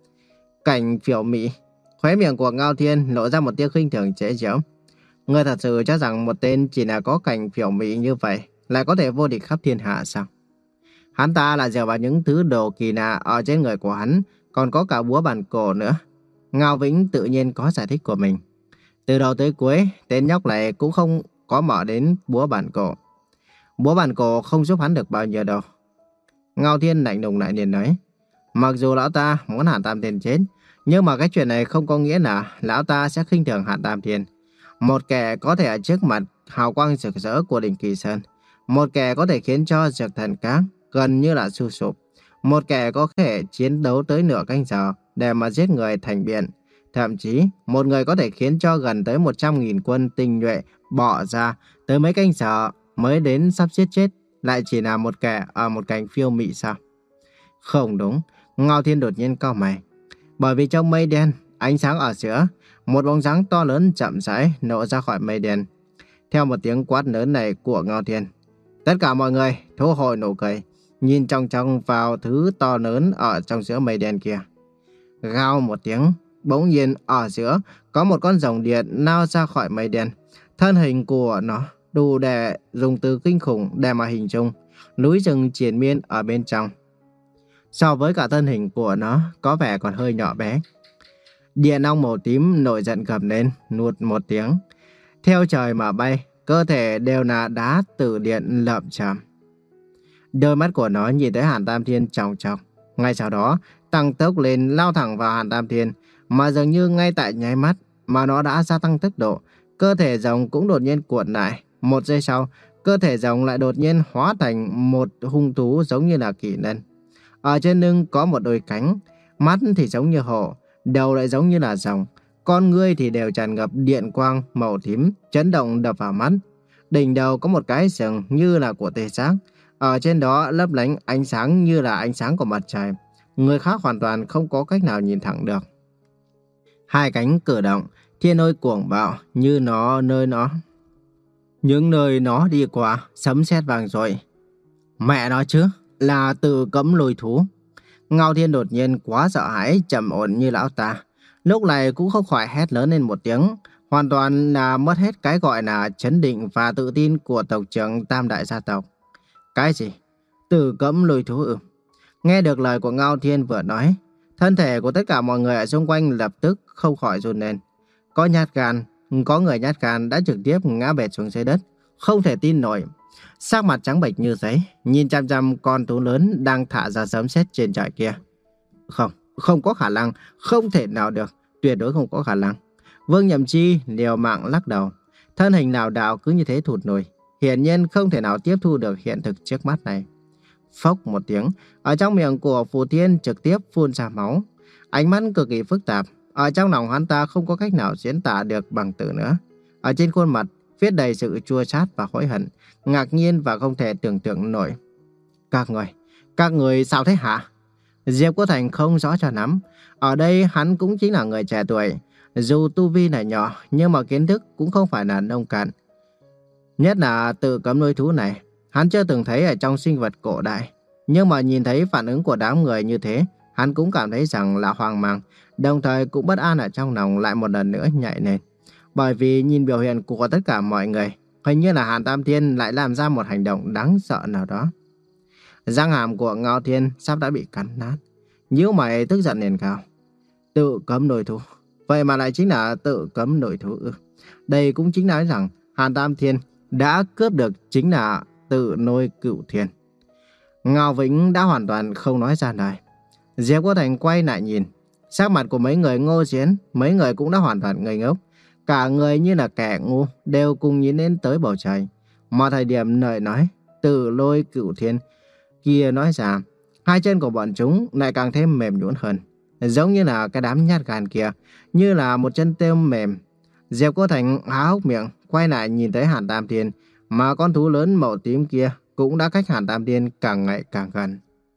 Cảnh phiểu mị. Khóe miệng của Ngao Thiên lộ ra một tia khinh thường chế giễu. Ngươi thật sự cho rằng một tên chỉ là có cảnh phiểu mị như vậy lại có thể vô địch khắp thiên hạ sao? Hắn ta là dựa vào những thứ đồ kỳ lạ ở trên người của hắn, còn có cả búa bàn cổ nữa. Ngao Vĩnh tự nhiên có giải thích của mình. Từ đầu tới cuối, tên nhóc này cũng không có mở đến búa bàn cổ. Búa bàn cổ không giúp hắn được bao nhiêu đâu. Ngao Thiên lạnh lùng lại liền nói. Mặc dù lão ta muốn Hàn Tam Thiên chết, nhưng mà cái chuyện này không có nghĩa là lão ta sẽ khinh thường Hàn Tam Thiên. Một kẻ có thể ở trước mặt hào quang rực rỡ của đỉnh Kỳ Sơn, một kẻ có thể khiến cho Dược Thần Các gần như là sụp sụp, một kẻ có thể chiến đấu tới nửa canh giờ để mà giết người thành biển, thậm chí một người có thể khiến cho gần tới một trăm nghìn quân tinh nhuệ bỏ ra tới mấy canh giờ mới đến sắp giết chết, lại chỉ là một kẻ ở một cảnh phiêu mị sao? Không đúng. Ngao Thiên đột nhiên cau mày. Bởi vì trong mây đen, ánh sáng ở giữa, một bóng dáng to lớn chậm rãi nổ ra khỏi mây đen. Theo một tiếng quát lớn này của Ngao Thiên, tất cả mọi người thu hồi nụ cười, nhìn trong trong vào thứ to lớn ở trong giữa mây đen kia. Gào một tiếng, bỗng nhiên ở giữa có một con rồng điện lao ra khỏi mây đen. Thân hình của nó đủ để dùng từ kinh khủng để mà hình dung núi rừng triền miên ở bên trong. So với cả thân hình của nó có vẻ còn hơi nhỏ bé. Điện ong màu tím nổi giận gầm lên, nuốt một tiếng. Theo trời mà bay, cơ thể đều là đá từ điện lợm chầm. Đôi mắt của nó nhìn thấy Hàn Tam Thiên chòng chọc. Ngay sau đó, tăng tốc lên lao thẳng vào Hàn Tam Thiên. Mà dường như ngay tại nháy mắt mà nó đã gia tăng tốc độ. Cơ thể rồng cũng đột nhiên cuộn lại. Một giây sau, cơ thể rồng lại đột nhiên hóa thành một hung thú giống như là kỳ lân. Ở trên lưng có một đôi cánh, mắt thì giống như hổ, đầu lại giống như là rồng. Con ngươi thì đều tràn ngập điện quang màu tím, chấn động đập vào mắt. Đỉnh đầu có một cái sừng như là của tê giác. Ở trên đó lấp lánh ánh sáng như là ánh sáng của mặt trời. Người khác hoàn toàn không có cách nào nhìn thẳng được. Hai cánh cử động, thiên lôi cuồng bạo như nó nơi nó. Những nơi nó đi qua, sấm sét vang dội. Mẹ nó chứ, là Tự Cấm Lôi Thú. Ngao Thiên đột nhiên quá sợ hãi, trầm ổn như lão ta. Lúc này cũng không khỏi hét lớn lên một tiếng, hoàn toàn là mất hết cái gọi là chấn định và tự tin của tộc trưởng Tam Đại gia tộc. Cái gì? Tự Cấm Lôi Thú ư? Nghe được lời của Ngao Thiên vừa nói, thân thể của tất cả mọi người ở xung quanh lập tức không khỏi run lên. Có nhát gan, có người nhát gan đã trực tiếp ngã bệt xuống dưới đất, không thể tin nổi. Sắc mặt trắng bệch như giấy, nhìn chăm chăm con thú lớn đang thả ra sấm sét trên trời kia. Không, không có khả năng, không thể nào được, tuyệt đối không có khả năng. Vương Nhậm Chi liều mạng lắc đầu, thân hình lảo đảo cứ như thế thụt lùi, hiển nhiên không thể nào tiếp thu được hiện thực trước mắt này. Phốc một tiếng, ở trong miệng của Phù Thiên trực tiếp phun ra máu, ánh mắt cực kỳ phức tạp, ở trong lòng hắn ta không có cách nào diễn tả được bằng từ nữa. Ở trên khuôn mặt viết đầy sự chua chát và hối hận, ngạc nhiên và không thể tưởng tượng nổi. Các người, các người sao thế hả? Diệp Cô Thành không rõ cho lắm. Ở đây hắn cũng chính là người trẻ tuổi, dù tu vi là nhỏ nhưng mà kiến thức cũng không phải là nông cạn. Nhất là Tự Cấm Lôi Thú này, hắn chưa từng thấy ở trong sinh vật cổ đại. Nhưng mà nhìn thấy phản ứng của đám người như thế, hắn cũng cảm thấy rằng là hoang mang, đồng thời cũng bất an ở trong lòng lại một lần nữa nhảy lên. Bởi vì nhìn biểu hiện của tất cả mọi người, hình như là Hàn Tam Thiên lại làm ra một hành động đáng sợ nào đó. Răng hàm của Ngao Thiên sắp đã bị cắn nát, nhíu mày tức giận liền cao. Tự cấm nội thú, vậy mà lại chính là tự cấm nội thú ư? Đây cũng chính nói rằng Hàn Tam Thiên đã cướp được chính là tự nôi cửu thiên. Ngao Vĩnh đã hoàn toàn không nói ra lời. Diệp Cô Thành quay lại nhìn, Sắc mặt của mấy người Ngô Chiến, mấy người cũng đã hoàn toàn ngây ngốc. Cả người như là kẻ ngu, đều cùng nhìn lên tới bầu trời. Mà thời điểm lời nói, Tử Lôi Cửu Thiên kia nói ra, hai chân của bọn chúng lại càng thêm mềm nhũn hơn. Giống như là cái đám nhát gan kia, như là một chân tôm mềm. Diệp Cô Thành há hốc miệng, quay lại nhìn tới Hàn Tam Thiên, mà con thú lớn màu tím kia cũng đã cách Hàn Tam Thiên càng ngày càng gần.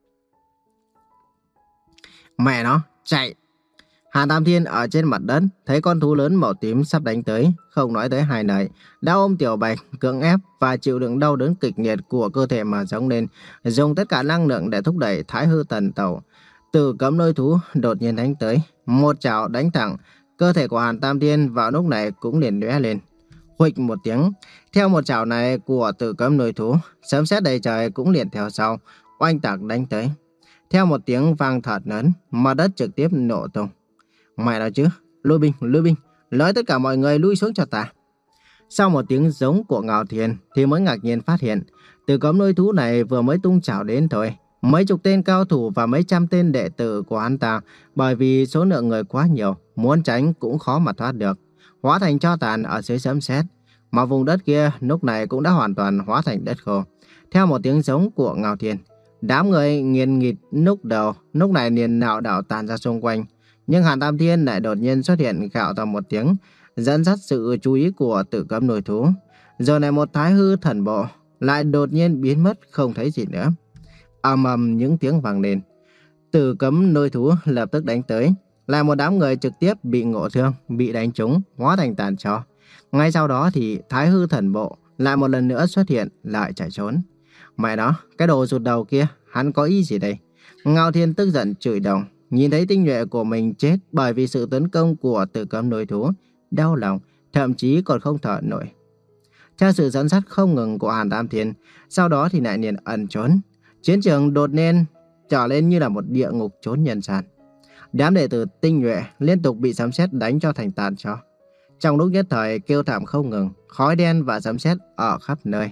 Mẹ nó, chạy! Hàn Tam Thiên ở trên mặt đất, thấy con thú lớn màu tím sắp đánh tới, không nói tới hai lời, đã ôm Tiểu Bạch, cưỡng ép và chịu đựng đau đớn kịch liệt của cơ thể mà giống lên, dùng tất cả năng lượng để thúc đẩy Thái Hư Thần Tẩu. Từ cấm lôi thú đột nhiên đánh tới, một chảo đánh thẳng, cơ thể của Hàn Tam Thiên vào lúc này cũng liền lóe lên. Huỵch một tiếng, theo một chảo này của Tử Cấm Lôi Thú, sấm sét đầy trời cũng liền theo sau, oanh tạc đánh tới. Theo một tiếng vang thật lớn, mặt đất trực tiếp nổ tung. Mày nói chứ, lui binh, lui binh, nói tất cả mọi người lui xuống cho ta. Sau một tiếng giống của Ngao Thiên thì mới ngạc nhiên phát hiện, Tử Cấm Lôi Thú này vừa mới tung chảo đến thôi. Mấy chục tên cao thủ và mấy trăm tên đệ tử của hắn ta, bởi vì số lượng người quá nhiều, muốn tránh cũng khó mà thoát được, hóa thành tro tàn ở dưới sấm sét. Mà vùng đất kia lúc này cũng đã hoàn toàn hóa thành đất khô. Theo một tiếng giống của Ngao Thiên, đám người nghiền nghịt lúc đầu, lúc này liền nạo đảo tàn ra xung quanh. Nhưng Hàn Tam Thiên lại đột nhiên xuất hiện gào to một tiếng, dẫn dắt sự chú ý của Tử Cấm Lôi Thú. Giờ này một Thái Hư Thần Bộ lại đột nhiên biến mất không thấy gì nữa. Ầm ầm những tiếng vang lên, Tử Cấm Lôi Thú lập tức đánh tới, là một đám người trực tiếp bị ngộ thương, bị đánh trúng, hóa thành tàn tro. Ngay sau đó thì Thái Hư Thần Bộ lại một lần nữa xuất hiện, lại chạy trốn. Mẹ nó, cái đồ rụt đầu kia, hắn có ý gì đây? Ngao Thiên tức giận chửi đồng, nhìn thấy tinh nhuệ của mình chết bởi vì sự tấn công của Tử Cấm Lôi Thú, đau lòng, thậm chí còn không thở nổi. Theo sự dẫn dắt không ngừng của Hàn Tam Thiên, sau đó thì lại liền ẩn trốn. Chiến trường đột nhiên trở lên như là một địa ngục trốn nhân gian. Đám đệ tử tinh nhuệ liên tục bị sấm sét đánh cho thành tàn tro. Trong lúc nhất thời kêu thảm không ngừng, khói đen và sấm sét ở khắp nơi.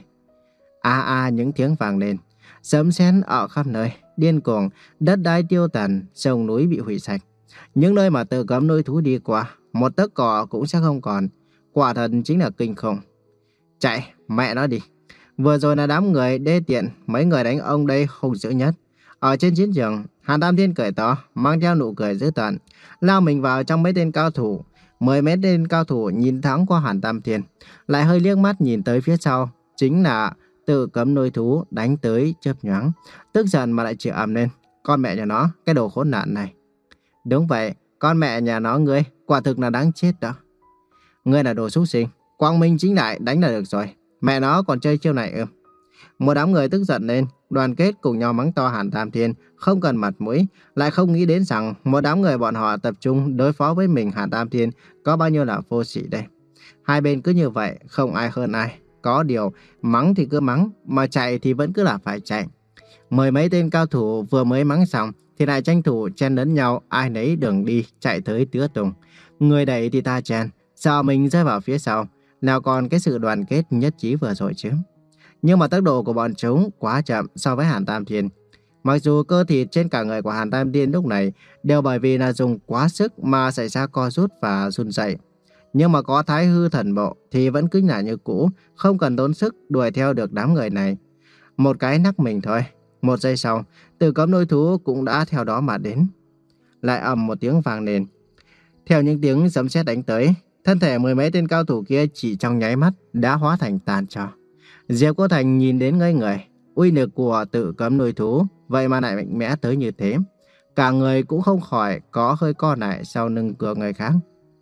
A a những tiếng vang lên, sấm sét ở khắp nơi, điên cuồng, đất đai tiêu tàn, sông núi bị hủy sạch. Những nơi mà Tử Cấm Lôi Thú đi qua, một tấc cỏ cũng sẽ không còn. Quả thật chính là kinh khủng. Chạy, mẹ nó đi. Vừa rồi là đám người đê tiện, mấy người đánh ông đây hung dữ nhất. Ở trên chiến trường, Hàn Tam Thiên cười to, mang theo nụ cười dữ tợn, lao mình vào trong mấy tên cao thủ. Mười mấy tên cao thủ nhìn thoáng qua Hàn Tam Thiên, lại hơi liếc mắt nhìn tới phía sau, chính là Tử Cấm Lôi Thú đánh tới chớp nhoáng, tức giận mà lại chửi ầm lên, con mẹ nhà nó, cái đồ khốn nạn này. Đúng vậy, con mẹ nhà nó ngươi, quả thực là đáng chết đó. Ngươi là đồ súc sinh, quang minh chính đại đánh là được rồi, mẹ nó còn chơi chiêu này ư? Một đám người tức giận lên, đoàn kết cùng nhau mắng to Hàn Tam Thiên, không cần mặt mũi, lại không nghĩ đến rằng một đám người bọn họ tập trung đối phó với mình Hàn Tam Thiên có bao nhiêu là vô sỉ đây. Hai bên cứ như vậy, không ai hơn ai. Có điều, mắng thì cứ mắng, mà chạy thì vẫn cứ là phải chạy. Mười mấy tên cao thủ vừa mới mắng xong, thì lại tranh thủ chen lấn nhau, ai nấy đường đi, chạy tới tứa tung. Người đẩy thì ta chen, sợ mình rơi vào phía sau, nào còn cái sự đoàn kết nhất trí vừa rồi chứ. Nhưng mà tốc độ của bọn chúng quá chậm so với Hàn Tam Thiên. Mặc dù cơ thịt trên cả người của Hàn Tam Thiên lúc này đều bởi vì là dùng quá sức mà xảy ra co rút và run rẩy. Nhưng mà có Thái Hư Thần Bộ thì vẫn cứ là như cũ, không cần tốn sức đuổi theo được đám người này. Một cái nắc mình thôi, một giây sau, Tử Cấm Lôi Thú cũng đã theo đó mà đến. Lại ầm một tiếng vang lên. Theo những tiếng sấm sét đánh tới, thân thể mười mấy tên cao thủ kia chỉ trong nháy mắt đã hóa thành tàn tro. Diệp Cô Thành nhìn đến ngây người, uy lực của Tử Cấm Lôi Thú vậy mà lại mạnh mẽ tới như thế. Cả người cũng không khỏi có hơi co lại sau lưng của người khác.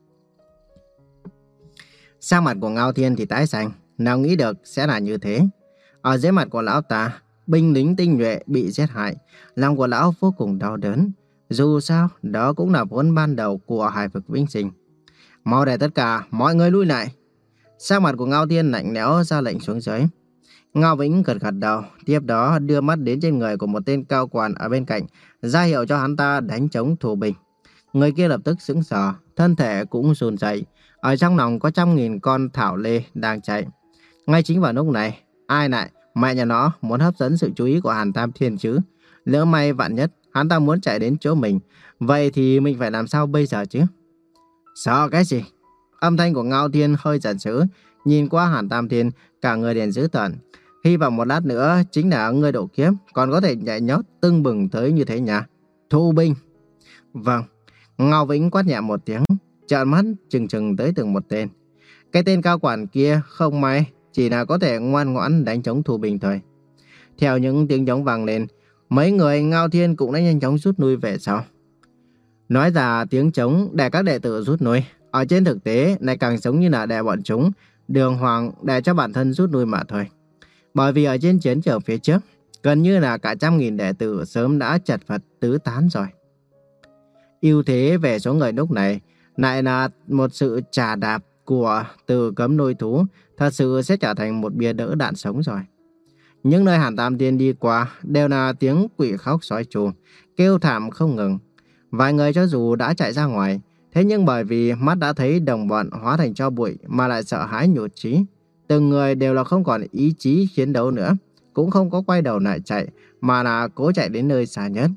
Sang mặt của Ngao Thiên thì tái xanh, nào nghĩ được sẽ là như thế. Ở dưới mặt của lão ta, binh lính tinh nhuệ bị giết hại, lòng của lão vô cùng đau đớn. Dù sao, đó cũng là vốn ban đầu của hải vực vĩnh sinh. Mau để tất cả mọi người lui lại. Sang mặt của Ngao Thiên lạnh lẽo ra lệnh xuống dưới. Ngao Vĩnh gật gật đầu, tiếp đó đưa mắt đến trên người của một tên cao quản ở bên cạnh, ra hiệu cho hắn ta đánh chống thủ binh. Người kia lập tức sững sờ, thân thể cũng run rẩy. Ở trong lòng có trăm nghìn con thảo lê đang chạy. Ngay chính vào lúc này, ai lại mẹ nhà nó muốn hấp dẫn sự chú ý của Hàn Tam Thiên chứ? Lỡ may vạn nhất hắn ta muốn chạy đến chỗ mình. Vậy thì mình phải làm sao bây giờ chứ? Sợ cái gì? Âm thanh của Ngao Thiên hơi giận dữ, nhìn qua Hàn Tam Thiên, cả người liền dữ tợn. Hy vọng một lát nữa chính là ngươi độ kiếp, còn có thể nhảy nhót tưng bừng tới như thế nhỉ? Thu binh. Vâng. Ngao Vĩnh quát nhẹ một tiếng, trợn mắt chừng chừng tới từng một tên. Cái tên cao quản kia không may chỉ là có thể ngoan ngoãn đánh chống thu binh thôi. Theo những tiếng trống vang lên, mấy người Ngao Thiên cũng đã nhanh chóng rút lui về sau. Nói ra tiếng trống để các đệ tử rút lui, ở trên thực tế này càng giống như là để bọn chúng đường hoàng để cho bản thân rút lui mà thôi. Bởi vì ở trên chiến trường phía trước, gần như là cả trăm nghìn đệ tử sớm đã chật vật tứ tán rồi. Ưu thế về số người lúc này lại là một sự trà đạp của từ cấm nuôi thú, thật sự sẽ trở thành một bia đỡ đạn sống rồi. Những nơi Hàn Tam Thiên đi qua đều là tiếng quỷ khóc sói tru, kêu thảm không ngừng. Vài người cho dù đã chạy ra ngoài, thế nhưng bởi vì mắt đã thấy đồng bọn hóa thành tro bụi mà lại sợ hãi nhụt chí. Từng người đều là không còn ý chí chiến đấu nữa, cũng không có quay đầu lại chạy, mà là cố chạy đến nơi xa nhất.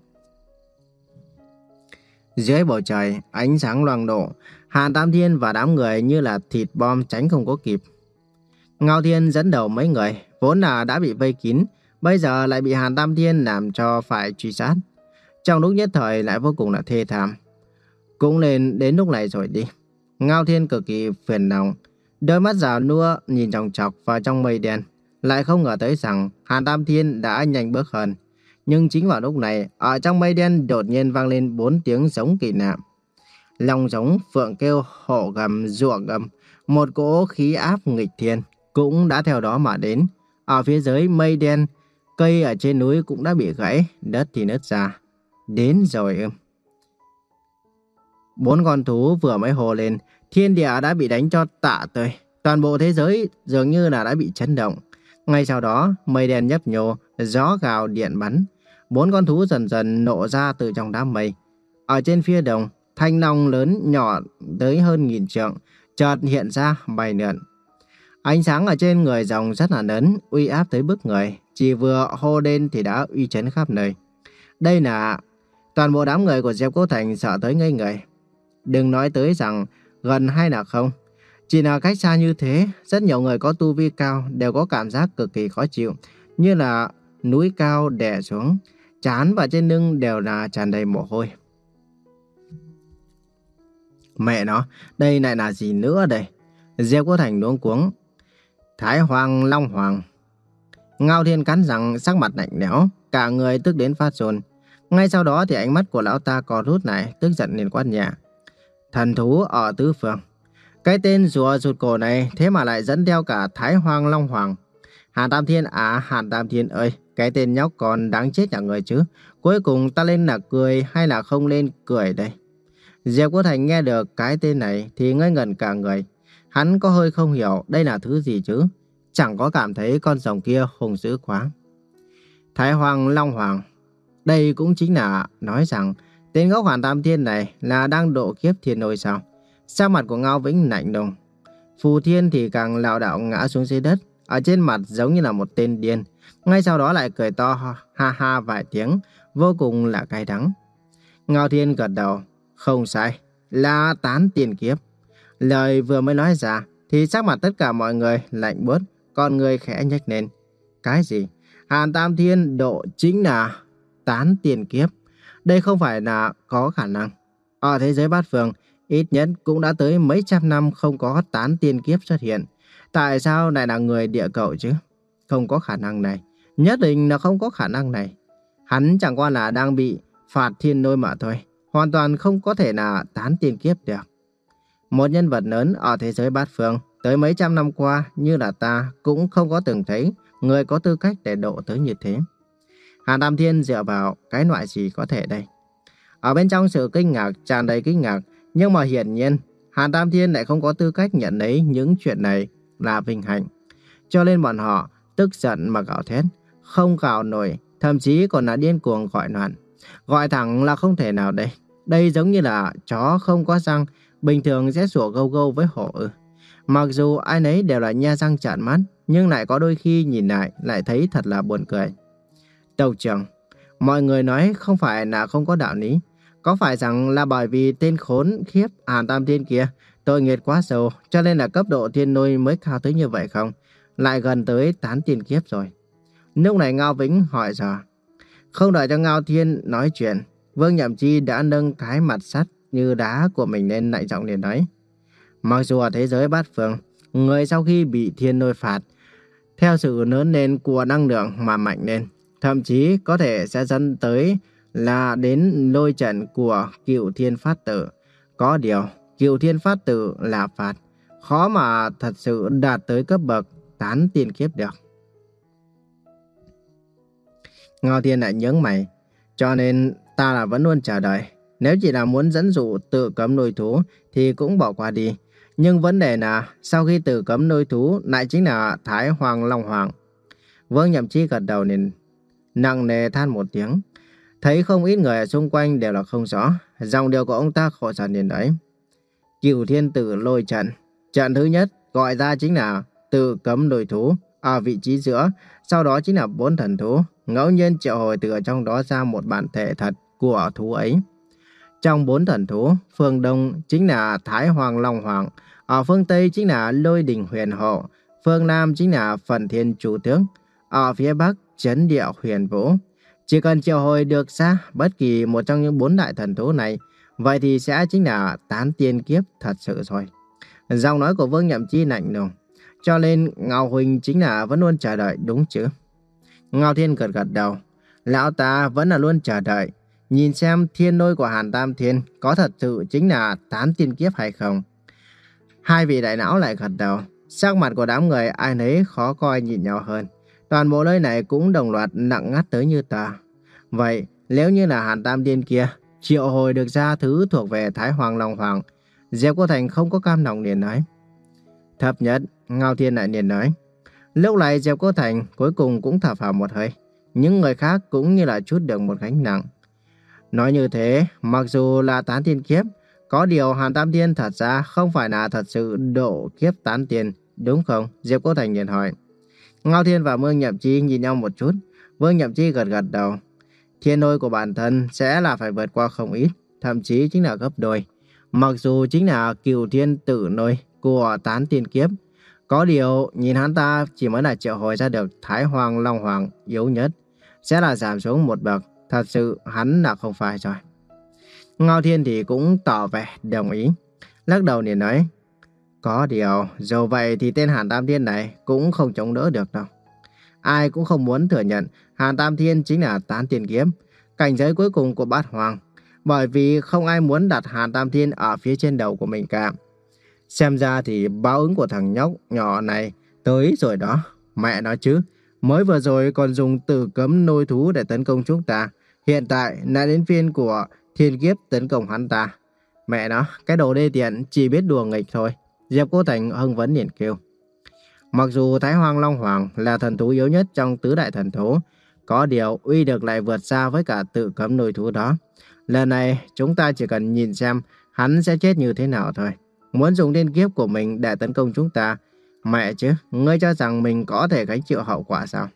Dưới bầu trời, ánh sáng loang lổ, Hàn Tam Thiên và đám người như là thịt bom tránh không có kịp. Ngao Thiên dẫn đầu mấy người, vốn là đã bị vây kín, bây giờ lại bị Hàn Tam Thiên làm cho phải truy sát. Trong lúc nhất thời lại vô cùng là thê thảm. Cũng nên đến lúc này rồi đi. Ngao Thiên cực kỳ phiền lòng, đôi mắt già nua nhìn chòng chọc vào trong mây đen, lại không ngờ tới rằng Hàn Tam Thiên đã nhanh bước hơn. Nhưng chính vào lúc này, ở trong mây đen đột nhiên vang lên bốn tiếng giống kỳ lạ. Long giống, phượng kêu, hổ gầm, rùa gầm, một cỗ khí áp nghịch thiên cũng đã theo đó mà đến. Ở phía dưới mây đen, cây ở trên núi cũng đã bị gãy, đất thì nứt ra. Đến rồi ư? Bốn con thú vừa mới hồ lên, thiên địa đã bị đánh cho tạ tơi. Toàn bộ thế giới dường như là đã bị chấn động. Ngay sau đó, mây đen nhấp nhô, gió gào điện bắn. Bốn con thú dần dần nộ ra từ trong đám mây. Ở trên phía đông, thanh long lớn nhỏ tới hơn nghìn trượng, chợt hiện ra bay lượn. Ánh sáng ở trên người rồng rất là lớn, uy áp tới bức người. Chỉ vừa hô lên thì đã uy chấn khắp nơi. Đây là... Toàn bộ đám người của Diệp Cô Thành sợ tới ngây người. Đừng nói tới rằng gần hay là không. Chỉ là cách xa như thế, rất nhiều người có tu vi cao đều có cảm giác cực kỳ khó chịu. Như là núi cao đè xuống, trán và trên lưng đều là tràn đầy mồ hôi. Mẹ nó, đây lại là gì nữa đây? Diệp Cô Thành luống cuống. Thái Hoàng Long Hoàng. Ngao Thiên cắn răng, sắc mặt lạnh lẽo, cả người tức đến phát run. Ngay sau đó thì ánh mắt của lão ta co rút lại, tức giận liền quát nhẹ. Thần thú ở tứ phương. Cái tên rùa rụt cổ này thế mà lại dẫn theo cả Thái Hoàng Long Hoàng. Hàn Tam Thiên à, Hàn Tam Thiên ơi, cái tên nhóc còn đáng chết nhà người chứ. Cuối cùng ta lên là cười hay là không lên cười đây? Diệp Quốc Thành nghe được cái tên này thì ngây ngẩn cả người. Hắn có hơi không hiểu đây là thứ gì chứ. Chẳng có cảm thấy con rồng kia hùng dữ quá. Thái Hoàng Long Hoàng. Đây cũng chính là nói rằng tên gốc Hàn Tam Thiên này là đang độ kiếp thiên lôi sao? Sắc mặt của Ngao Vĩnh lạnh lùng. Phù Thiên thì càng lảo đảo ngã xuống dưới đất, ở trên mặt giống như là một tên điên. Ngay sau đó lại cười to ha ha vài tiếng, vô cùng là cay đắng. Ngao Thiên gật đầu, không sai, là tán tiền kiếp. Lời vừa mới nói ra thì sắc mặt tất cả mọi người lạnh buốt, con người khẽ nhếch lên. Cái gì? Hàn Tam Thiên độ chính là tán tiền kiếp. Đây không phải là có khả năng. Ở thế giới bát phương, ít nhất cũng đã tới mấy trăm năm không có tán tiên kiếp xuất hiện. Tại sao lại là người địa cầu chứ? Không có khả năng này. Nhất định là không có khả năng này. Hắn chẳng qua là đang bị phạt thiên lôi mà thôi. Hoàn toàn không có thể là tán tiên kiếp được. Một nhân vật lớn ở thế giới bát phương tới mấy trăm năm qua như là ta cũng không có từng thấy người có tư cách để độ tới như thế. Hàn Tam Thiên dựa vào cái loại gì có thể đây? Ở bên trong sự kinh ngạc, tràn đầy kinh ngạc, nhưng mà hiển nhiên Hàn Tam Thiên lại không có tư cách nhận lấy những chuyện này là vinh hạnh. Cho nên bọn họ tức giận mà gào thét, không gào nổi, thậm chí còn là điên cuồng gọi loạn. Gọi thẳng là không thể nào đây. Đây giống như là chó không có răng, bình thường sẽ sủa gâu gâu với hổ. Mặc dù ai nấy đều là nhe răng trợn mắt, nhưng lại có đôi khi nhìn lại lại thấy thật là buồn cười. Tộc trưởng, Mọi người nói không phải là không có đạo lý. Có phải rằng là bởi vì tên khốn khiếp Hàn Tam Thiên kia tội nghiệp quá sâu, cho nên là cấp độ thiên lôi mới cao tới như vậy không? Lại gần tới tán tiên kiếp rồi. Lúc này Ngao Vĩnh hỏi dò. Không đợi cho Ngao Thiên nói chuyện, Vương Nhậm Chi đã nâng cái mặt sắt như đá của mình lên, lạnh giọng liền nói. Mặc dù ở thế giới bát phương, người sau khi bị thiên lôi phạt, theo sự lớn lên của năng lượng mà mạnh lên, thậm chí có thể sẽ dẫn tới là đến lôi trận của Cựu Thiên Phát Tử. Có điều, Cựu Thiên Phát Tử là phạt, khó mà thật sự đạt tới cấp bậc tán tiên kiếp được. Ngao Thiên lại nhướng mày, cho nên ta là vẫn luôn chờ đợi. Nếu chỉ là muốn dẫn dụ tự cấm nuôi thú thì cũng bỏ qua đi. Nhưng vấn đề là sau khi tự cấm nuôi thú lại chính là Thái Hoàng Long Hoàng. Vương Nhậm Chi gật đầu nên nặng nề than một tiếng. Thấy không ít người ở xung quanh đều là không rõ. Dòng điều của ông ta khổ sở liền đấy. Cửu Thiên Tử lôi trận. Trận thứ nhất gọi ra chính là tự cấm nuôi thú ở vị trí giữa. Sau đó chính là bốn thần thú. Ngẫu nhiên triệu hồi từ ở trong đó ra một bản thể thật của thú ấy. Trong bốn thần thú, phương Đông chính là Thái Hoàng Long Hoàng, ở phương Tây chính là Lôi Đình Huyền Hộ, phương Nam chính là Phần Thiên Chu Tước, ở phía Bắc Chấn Địa Huyền Vũ. Chỉ cần triệu hồi được ra bất kỳ một trong những bốn đại thần thú này, vậy thì sẽ chính là tán tiên kiếp thật sự rồi. Giọng nói của Vương Nhậm Chi lạnh lùng, cho nên Ngao Huynh chính là vẫn luôn chờ đợi đúng chứ? Ngao Thiên gật gật đầu, lão ta vẫn là luôn chờ đợi. Nhìn xem thiên lôi của Hàn Tam Thiên có thật sự chính là tán tiên kiếp hay không. Hai vị đại não lại gật đầu. Sắc mặt của đám người ai nấy khó coi nhìn nhau hơn. Toàn bộ nơi này cũng đồng loạt nặng ngắt tới như tờ. Vậy nếu như là Hàn Tam Thiên kia triệu hồi được ra thứ thuộc về Thái Hoàng Long Hoàng, Diệp Cô Thành không có cam lòng liền nói. Thấp nhất, Ngao Thiên lại liền nói. Lúc này Diệp Cô Thành cuối cùng cũng thở phào một hơi. Những người khác cũng như là chút được một gánh nặng. Nói như thế, mặc dù là tán tiên kiếp, có điều Hàn Tam Thiên thật ra không phải là thật sự độ kiếp tán tiên, đúng không? Diệp Cô Thành liền hỏi. Ngao Thiên và Vương Nhậm Chi nhìn nhau một chút. Vương Nhậm Chi gật gật đầu. Thiên lôi của bản thân sẽ là phải vượt qua không ít, thậm chí chính là gấp đôi. Mặc dù chính là Cửu Thiên Tử lôi của tán tiên kiếp, có điều nhìn hắn ta chỉ mới là triệu hồi ra được Thái Hoàng Long Hoàng yếu nhất, sẽ là giảm xuống một bậc. Thật sự hắn là không phải rồi. Ngao Thiên thì cũng tỏ vẻ đồng ý. Lắc đầu liền nói. Có điều, dù vậy thì tên Hàn Tam Thiên này cũng không chống đỡ được đâu. Ai cũng không muốn thừa nhận Hàn Tam Thiên chính là tán tiên kiếp, cảnh giới cuối cùng của Bát Hoàng. Bởi vì không ai muốn đặt Hàn Tam Thiên ở phía trên đầu của mình cả. Xem ra thì báo ứng của thằng nhóc nhỏ này tới rồi đó. Mẹ nói chứ. Mới vừa rồi còn dùng tử cấm nuôi thú để tấn công chúng ta. Hiện tại lại đến phiên của thiên kiếp tấn công hắn ta. Mẹ nó, cái đồ đê tiện chỉ biết đùa nghịch thôi. Diệp Cô Thành hưng vấn liền kêu. Mặc dù Thái Hoàng Long Hoàng là thần thú yếu nhất trong tứ đại thần thú, có điều uy lực lại vượt xa với cả tự cấm nuôi thú đó. Lần này chúng ta chỉ cần nhìn xem hắn sẽ chết như thế nào thôi. Muốn dùng thiên kiếp của mình để tấn công chúng ta. Mẹ chứ, ngươi cho rằng mình có thể gánh chịu hậu quả sao?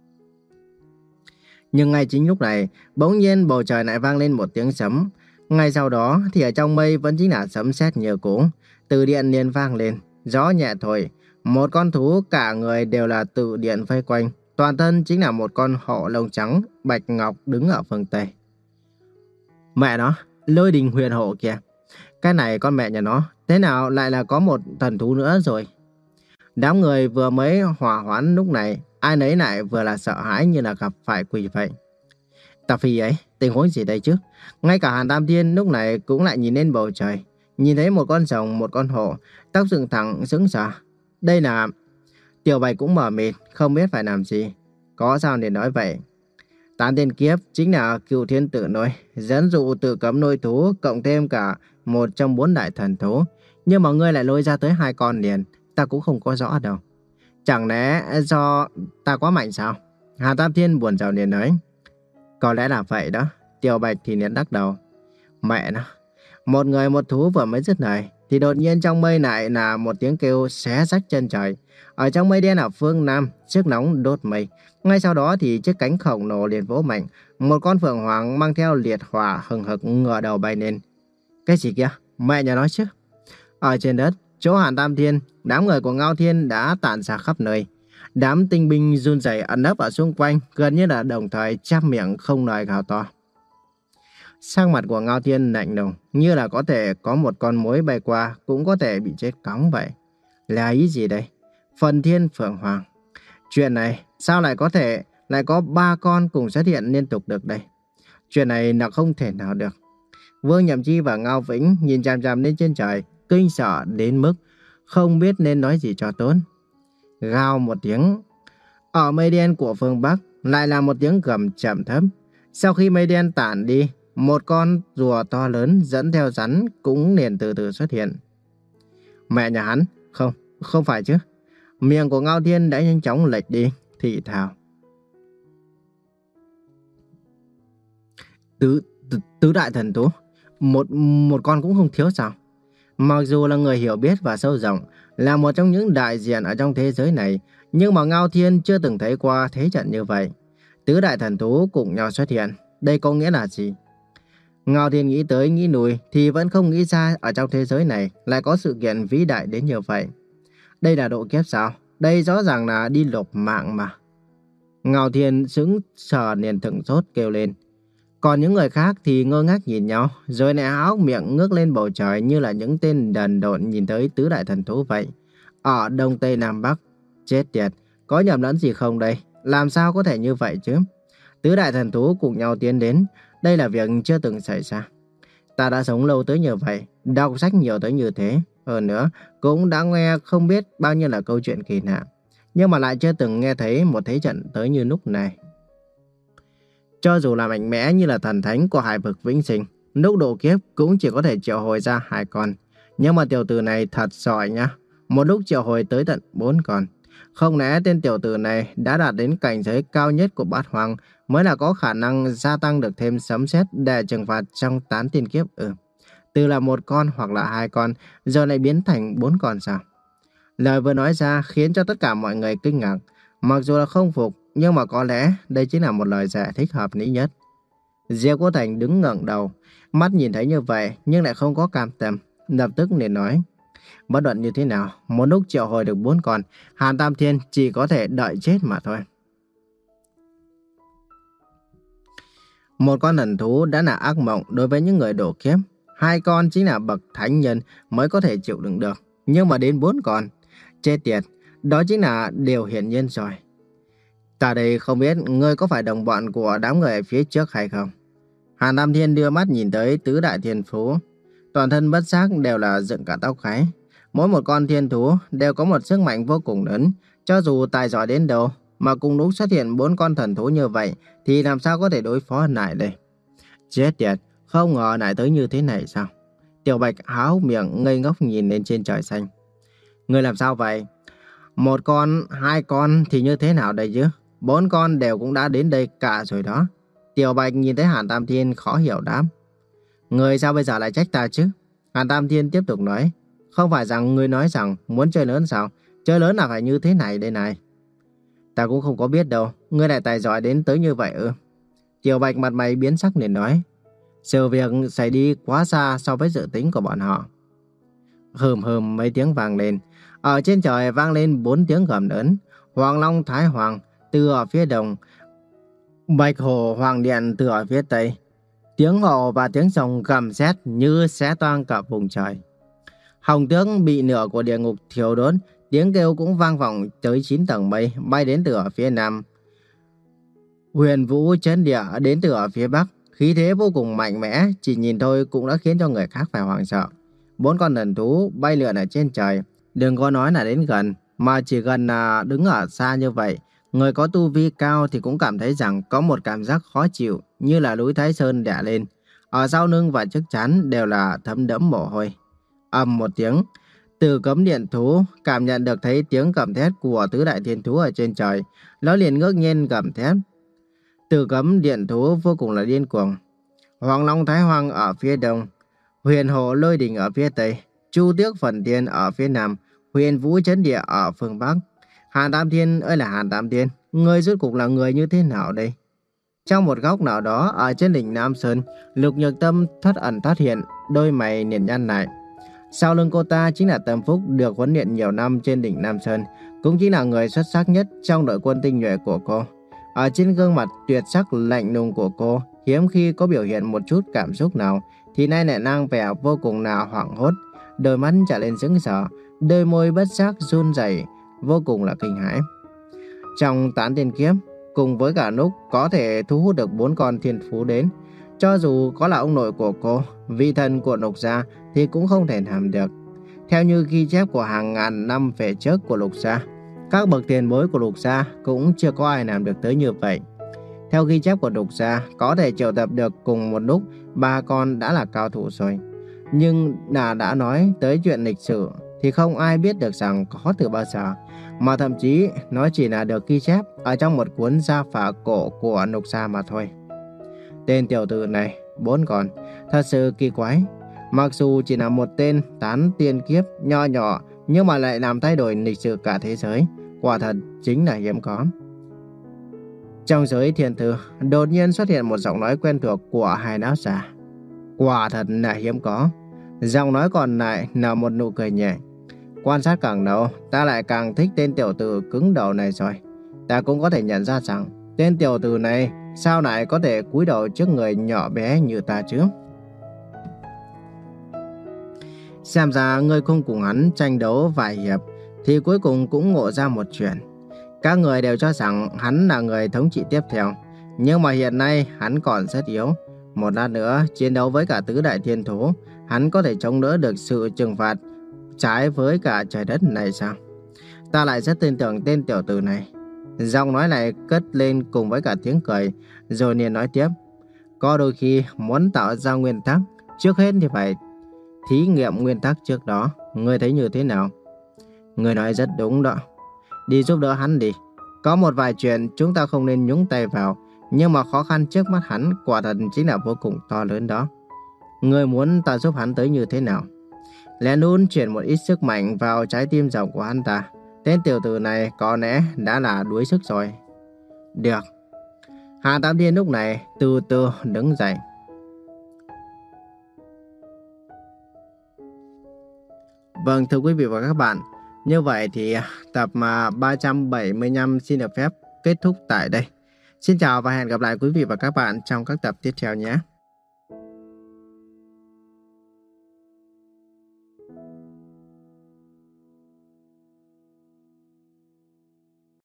Nhưng ngay chính lúc này, bỗng nhiên bầu trời lại vang lên một tiếng sấm. Ngay sau đó thì ở trong mây vẫn chính là sấm sét như cũ. Từ điện liền vang lên, gió nhẹ thổi. Một con thú cả người đều là tự điện vây quanh. Toàn thân chính là một con hổ lông trắng, bạch ngọc đứng ở phương Tây. Mẹ nó, Lôi Đình Huyền Hộ kìa. Cái này con mẹ nhà nó, thế nào lại là có một thần thú nữa rồi? Đám người vừa mới hòa hoãn lúc này, ai nấy lại vừa là sợ hãi như là gặp phải quỷ vậy. Tà Phi ấy, tình huống gì đây chứ? Ngay cả Hàn Tam Thiên lúc này cũng lại nhìn lên bầu trời. Nhìn thấy một con rồng, một con hổ, tóc dựng thẳng sững sờ. Đây là... Tiểu Bạch cũng mờ mịt, không biết phải làm gì. Có sao để nói vậy? Tán tiên kiếp chính là Cửu Thiên Tử lôi, dẫn dụ tự cấm nuôi thú, cộng thêm cả một trong bốn đại thần thú. Nhưng mà ngươi lại lôi ra tới hai con liền, ta cũng không có rõ đâu. Chẳng lẽ do ta quá mạnh sao? Hà Tam Thiên buồn rầu liền nói. Có lẽ là vậy đó. Tiểu Bạch thì liền đắc đầu. Mẹ nó, một người một thú vừa mới dứt lời, thì đột nhiên trong mây lại là một tiếng kêu xé rách chân trời. Ở trong mây đen ở phương Nam, sức nóng đốt mây. Ngay sau đó thì chiếc cánh khổng lồ liền vỗ mạnh, một con phượng hoàng mang theo liệt hỏa hừng hực ngửa đầu bay lên. Cái gì kia? Mẹ nhà nói chứ. Ở trên đất, chỗ Hàn Tam Thiên, đám người của Ngao Thiên đã tản ra khắp nơi. Đám tinh binh run rẩy ẩn nấp ở xung quanh, gần như là đồng thời chép miệng không lời gào to. Sắc mặt của Ngao Thiên lạnh lùng, như là có thể có một con muỗi bay qua cũng có thể bị chết cóng vậy. Là ý gì đây? Phần Thiên Phượng Hoàng. Chuyện này sao lại có thể lại có ba con cùng xuất hiện liên tục được đây? Chuyện này là không thể nào được. Vương Nhậm Chi và Ngao Vĩnh nhìn chằm chằm lên trên trời, kinh sợ đến mức không biết nên nói gì cho tốt. Gào một tiếng, ở mây đen của phương Bắc lại là một tiếng gầm chậm thấp. Sau khi mây đen tản đi, một con rùa to lớn dẫn theo rắn cũng liền từ từ xuất hiện. Mẹ nhà hắn, không, không phải chứ. Miệng của Ngao Thiên đã nhanh chóng lệch đi, thì thào. Tứ, tứ, tứ đại thần thú, một, một con cũng không thiếu sao? Mặc dù là người hiểu biết và sâu rộng, là một trong những đại diện ở trong thế giới này, nhưng mà Ngao Thiên chưa từng thấy qua thế trận như vậy. Tứ đại thần thú cùng nhau xuất hiện, đây có nghĩa là gì? Ngao Thiên nghĩ tới nghĩ lui thì vẫn không nghĩ ra ở trong thế giới này lại có sự kiện vĩ đại đến như vậy. Đây là độ kiếp sao? Đây rõ ràng là đi lột mạng mà. Ngao Thiên sững sờ liền thững sốt kêu lên. Còn những người khác thì ngơ ngác nhìn nhau, rồi lại há hốc miệng ngước lên bầu trời như là những tên đần độn nhìn tới tứ đại thần thú vậy. Ở Đông Tây Nam Bắc, chết tiệt, có nhầm lẫn gì không đây? Làm sao có thể như vậy chứ? Tứ đại thần thú cùng nhau tiến đến, đây là việc chưa từng xảy ra. Ta đã sống lâu tới như vậy, đọc sách nhiều tới như thế, hơn nữa cũng đã nghe không biết bao nhiêu là câu chuyện kỳ lạ, nhưng mà lại chưa từng nghe thấy một thế trận tới như lúc này. Cho dù là mạnh mẽ như là thần thánh của hải vực vĩnh sinh, lúc độ kiếp cũng chỉ có thể triệu hồi ra hai con. Nhưng mà tiểu tử này thật giỏi nhá, một lúc triệu hồi tới tận bốn con. Không lẽ tên tiểu tử này đã đạt đến cảnh giới cao nhất của bát hoang mới là có khả năng gia tăng được thêm sấm sét để trừng phạt trong tán tiên kiếp ừ. Từ là một con hoặc là hai con, giờ lại biến thành bốn con sao? Lời vừa nói ra khiến cho tất cả mọi người kinh ngạc. Mặc dù là không phục, nhưng mà có lẽ đây chính là một lời giải thích hợp lý nhất. Diệp Cô Thành đứng ngẩng đầu, mắt nhìn thấy như vậy nhưng lại không có cam tâm, lập tức liền nói. Bất luận như thế nào, một lúc triệu hồi được bốn con, Hàn Tam Thiên chỉ có thể đợi chết mà thôi. Một con thần thú đã là ác mộng đối với những người đổ kiếp. Hai con chính là bậc thánh nhân mới có thể chịu đựng được. Nhưng mà đến bốn con, chết tiệt, đó chính là điều hiển nhiên rồi. Ta đây không biết ngươi có phải đồng bọn của đám người ở phía trước hay không? Hàn Tam Thiên đưa mắt nhìn tới tứ đại thiên phú. Toàn thân bất giác đều là dựng cả tóc gáy. Mỗi một con thiên thú đều có một sức mạnh vô cùng lớn. Cho dù tài giỏi đến đâu, mà cùng lúc xuất hiện bốn con thần thú như vậy, thì làm sao có thể đối phó lại đây? Chết tiệt, không ngờ lại tới như thế này sao? Tiểu Bạch há miệng ngây ngốc nhìn lên trên trời xanh. Ngươi làm sao vậy? Một con, hai con thì như thế nào đây chứ? Bốn con đều cũng đã đến đây cả rồi đó. Tiểu Bạch nhìn thấy Hàn Tam Thiên khó hiểu đáp. Ngươi sao bây giờ lại trách ta chứ? Hàn Tam Thiên tiếp tục nói. Không phải rằng ngươi nói rằng muốn chơi lớn sao? Chơi lớn là phải như thế này đây này. Ta cũng không có biết đâu. Ngươi lại tài giỏi đến tới như vậy ư? Tiểu Bạch mặt mày biến sắc liền nói. Sự việc xảy đi quá xa so với dự tính của bọn họ. Hừm hừm mấy tiếng vang lên. Ở trên trời vang lên bốn tiếng gầm lớn. Hoàng Long Thái Hoàng từ ở phía đông, Bạch Hổ Hoàng Điện từ ở phía tây. Tiếng hồ và tiếng sông gầm rét như xé toang cả vùng trời. Hồng tướng bị nửa của địa ngục thiêu đốt, tiếng kêu cũng vang vọng tới chín tầng mây, bay đến từ ở phía nam. Huyền Vũ Chấn Địa đến từ ở phía bắc, khí thế vô cùng mạnh mẽ, chỉ nhìn thôi cũng đã khiến cho người khác phải hoảng sợ. Bốn con thần thú bay lượn ở trên trời, đừng có nói là đến gần, mà chỉ gần là đứng ở xa như vậy. Người có tu vi cao thì cũng cảm thấy rằng có một cảm giác khó chịu như là núi Thái Sơn đè lên. Ở sau lưng và trước trán đều là thấm đẫm mồ hôi. Ầm một tiếng, từ cấm điện thú cảm nhận được thấy tiếng gầm thét của tứ đại thiên thú ở trên trời. Nó liền ngước nhiên gầm thét. Từ cấm điện thú vô cùng là điên cuồng. Hoàng Long Thái Hoàng ở phía đông, Huyền Hổ Lôi Đình ở phía tây. Chu Tước Phần Thiên ở phía nam, Huyền Vũ Chấn Địa ở phương bắc. Hàn Tam Thiên ơi là Hàn Tam Thiên, ngươi rốt cuộc là người như thế nào đây? Trong một góc nào đó ở trên đỉnh Nam Sơn, Lục Nhược Tâm thoát ẩn thoát hiện, đôi mày liền nhăn lại. Sau lưng cô ta chính là Tâm Phúc, được huấn luyện nhiều năm trên đỉnh Nam Sơn, cũng chính là người xuất sắc nhất trong đội quân tinh nhuệ của cô. Ở trên gương mặt tuyệt sắc lạnh lùng của cô, hiếm khi có biểu hiện một chút cảm xúc nào, thì nay lại mang vẻ vô cùng là hoảng hốt, đôi mắt trở lên sững sờ, đôi môi bất giác run rẩy, vô cùng là kinh hãi. Trong Tán Tiên Kiếp, cùng với cả lúc có thể thu hút được bốn con thiên phú đến, cho dù có là ông nội của cô, vị thần của Lục gia, thì cũng không thể làm được. Theo như ghi chép của hàng ngàn năm về trước của Lục gia, các bậc tiền bối của Lục gia cũng chưa có ai làm được tới như vậy. Theo ghi chép của Lục gia, có thể triệu tập được cùng một lúc ba con đã là cao thủ rồi. Nhưng đã đã nói tới chuyện lịch sử thì không ai biết được rằng có từ bao giờ, mà thậm chí nó chỉ là được ghi chép ở trong một cuốn gia phả cổ của Lục gia mà thôi. Tên tiểu tử này, bốn con, thật sự kỳ quái. Mặc dù chỉ là một tên tán tiên kiếp nho nhỏ, nhưng mà lại làm thay đổi lịch sử cả thế giới, quả thật chính là hiếm có. Trong giới thiên thư, đột nhiên xuất hiện một giọng nói quen thuộc của hai lão già. Quả thật là hiếm có. Giọng nói còn lại là một nụ cười nhẹ. Quan sát càng lâu, ta lại càng thích tên tiểu tử cứng đầu này rồi. Ta cũng có thể nhận ra rằng tên tiểu tử này sao lại có thể cúi đầu trước người nhỏ bé như ta chứ? Xem ra ngươi không cùng hắn tranh đấu vài hiệp thì cuối cùng cũng ngộ ra một chuyện. Các người đều cho rằng hắn là người thống trị tiếp theo, nhưng mà hiện nay hắn còn rất yếu. Một lát nữa chiến đấu với cả tứ đại thiên thú, hắn có thể chống đỡ được sự trừng phạt trái với cả trời đất này sao? Ta lại rất tin tưởng tên tiểu tử này. Giọng nói này cất lên cùng với cả tiếng cười, rồi liền nói tiếp. Có đôi khi muốn tạo ra nguyên tắc, trước hết thì phải thí nghiệm nguyên tắc trước đó. Ngươi thấy như thế nào? Ngươi nói rất đúng đó. Đi giúp đỡ hắn đi. Có một vài chuyện chúng ta không nên nhúng tay vào, nhưng mà khó khăn trước mắt hắn quả thật chính là vô cùng to lớn đó. Ngươi muốn ta giúp hắn tới như thế nào? Lén lút chuyển một ít sức mạnh vào trái tim rộng của hắn ta. Tên tiểu tử này có lẽ đã là đuối sức rồi. Được. Hà Tam Thiên lúc này từ từ đứng dậy. Vâng, thưa quý vị và các bạn, như vậy thì tập ba trăm bảy mươi lăm xin được phép kết thúc tại đây. Xin chào và hẹn gặp lại quý vị và các bạn trong các tập tiếp theo nhé.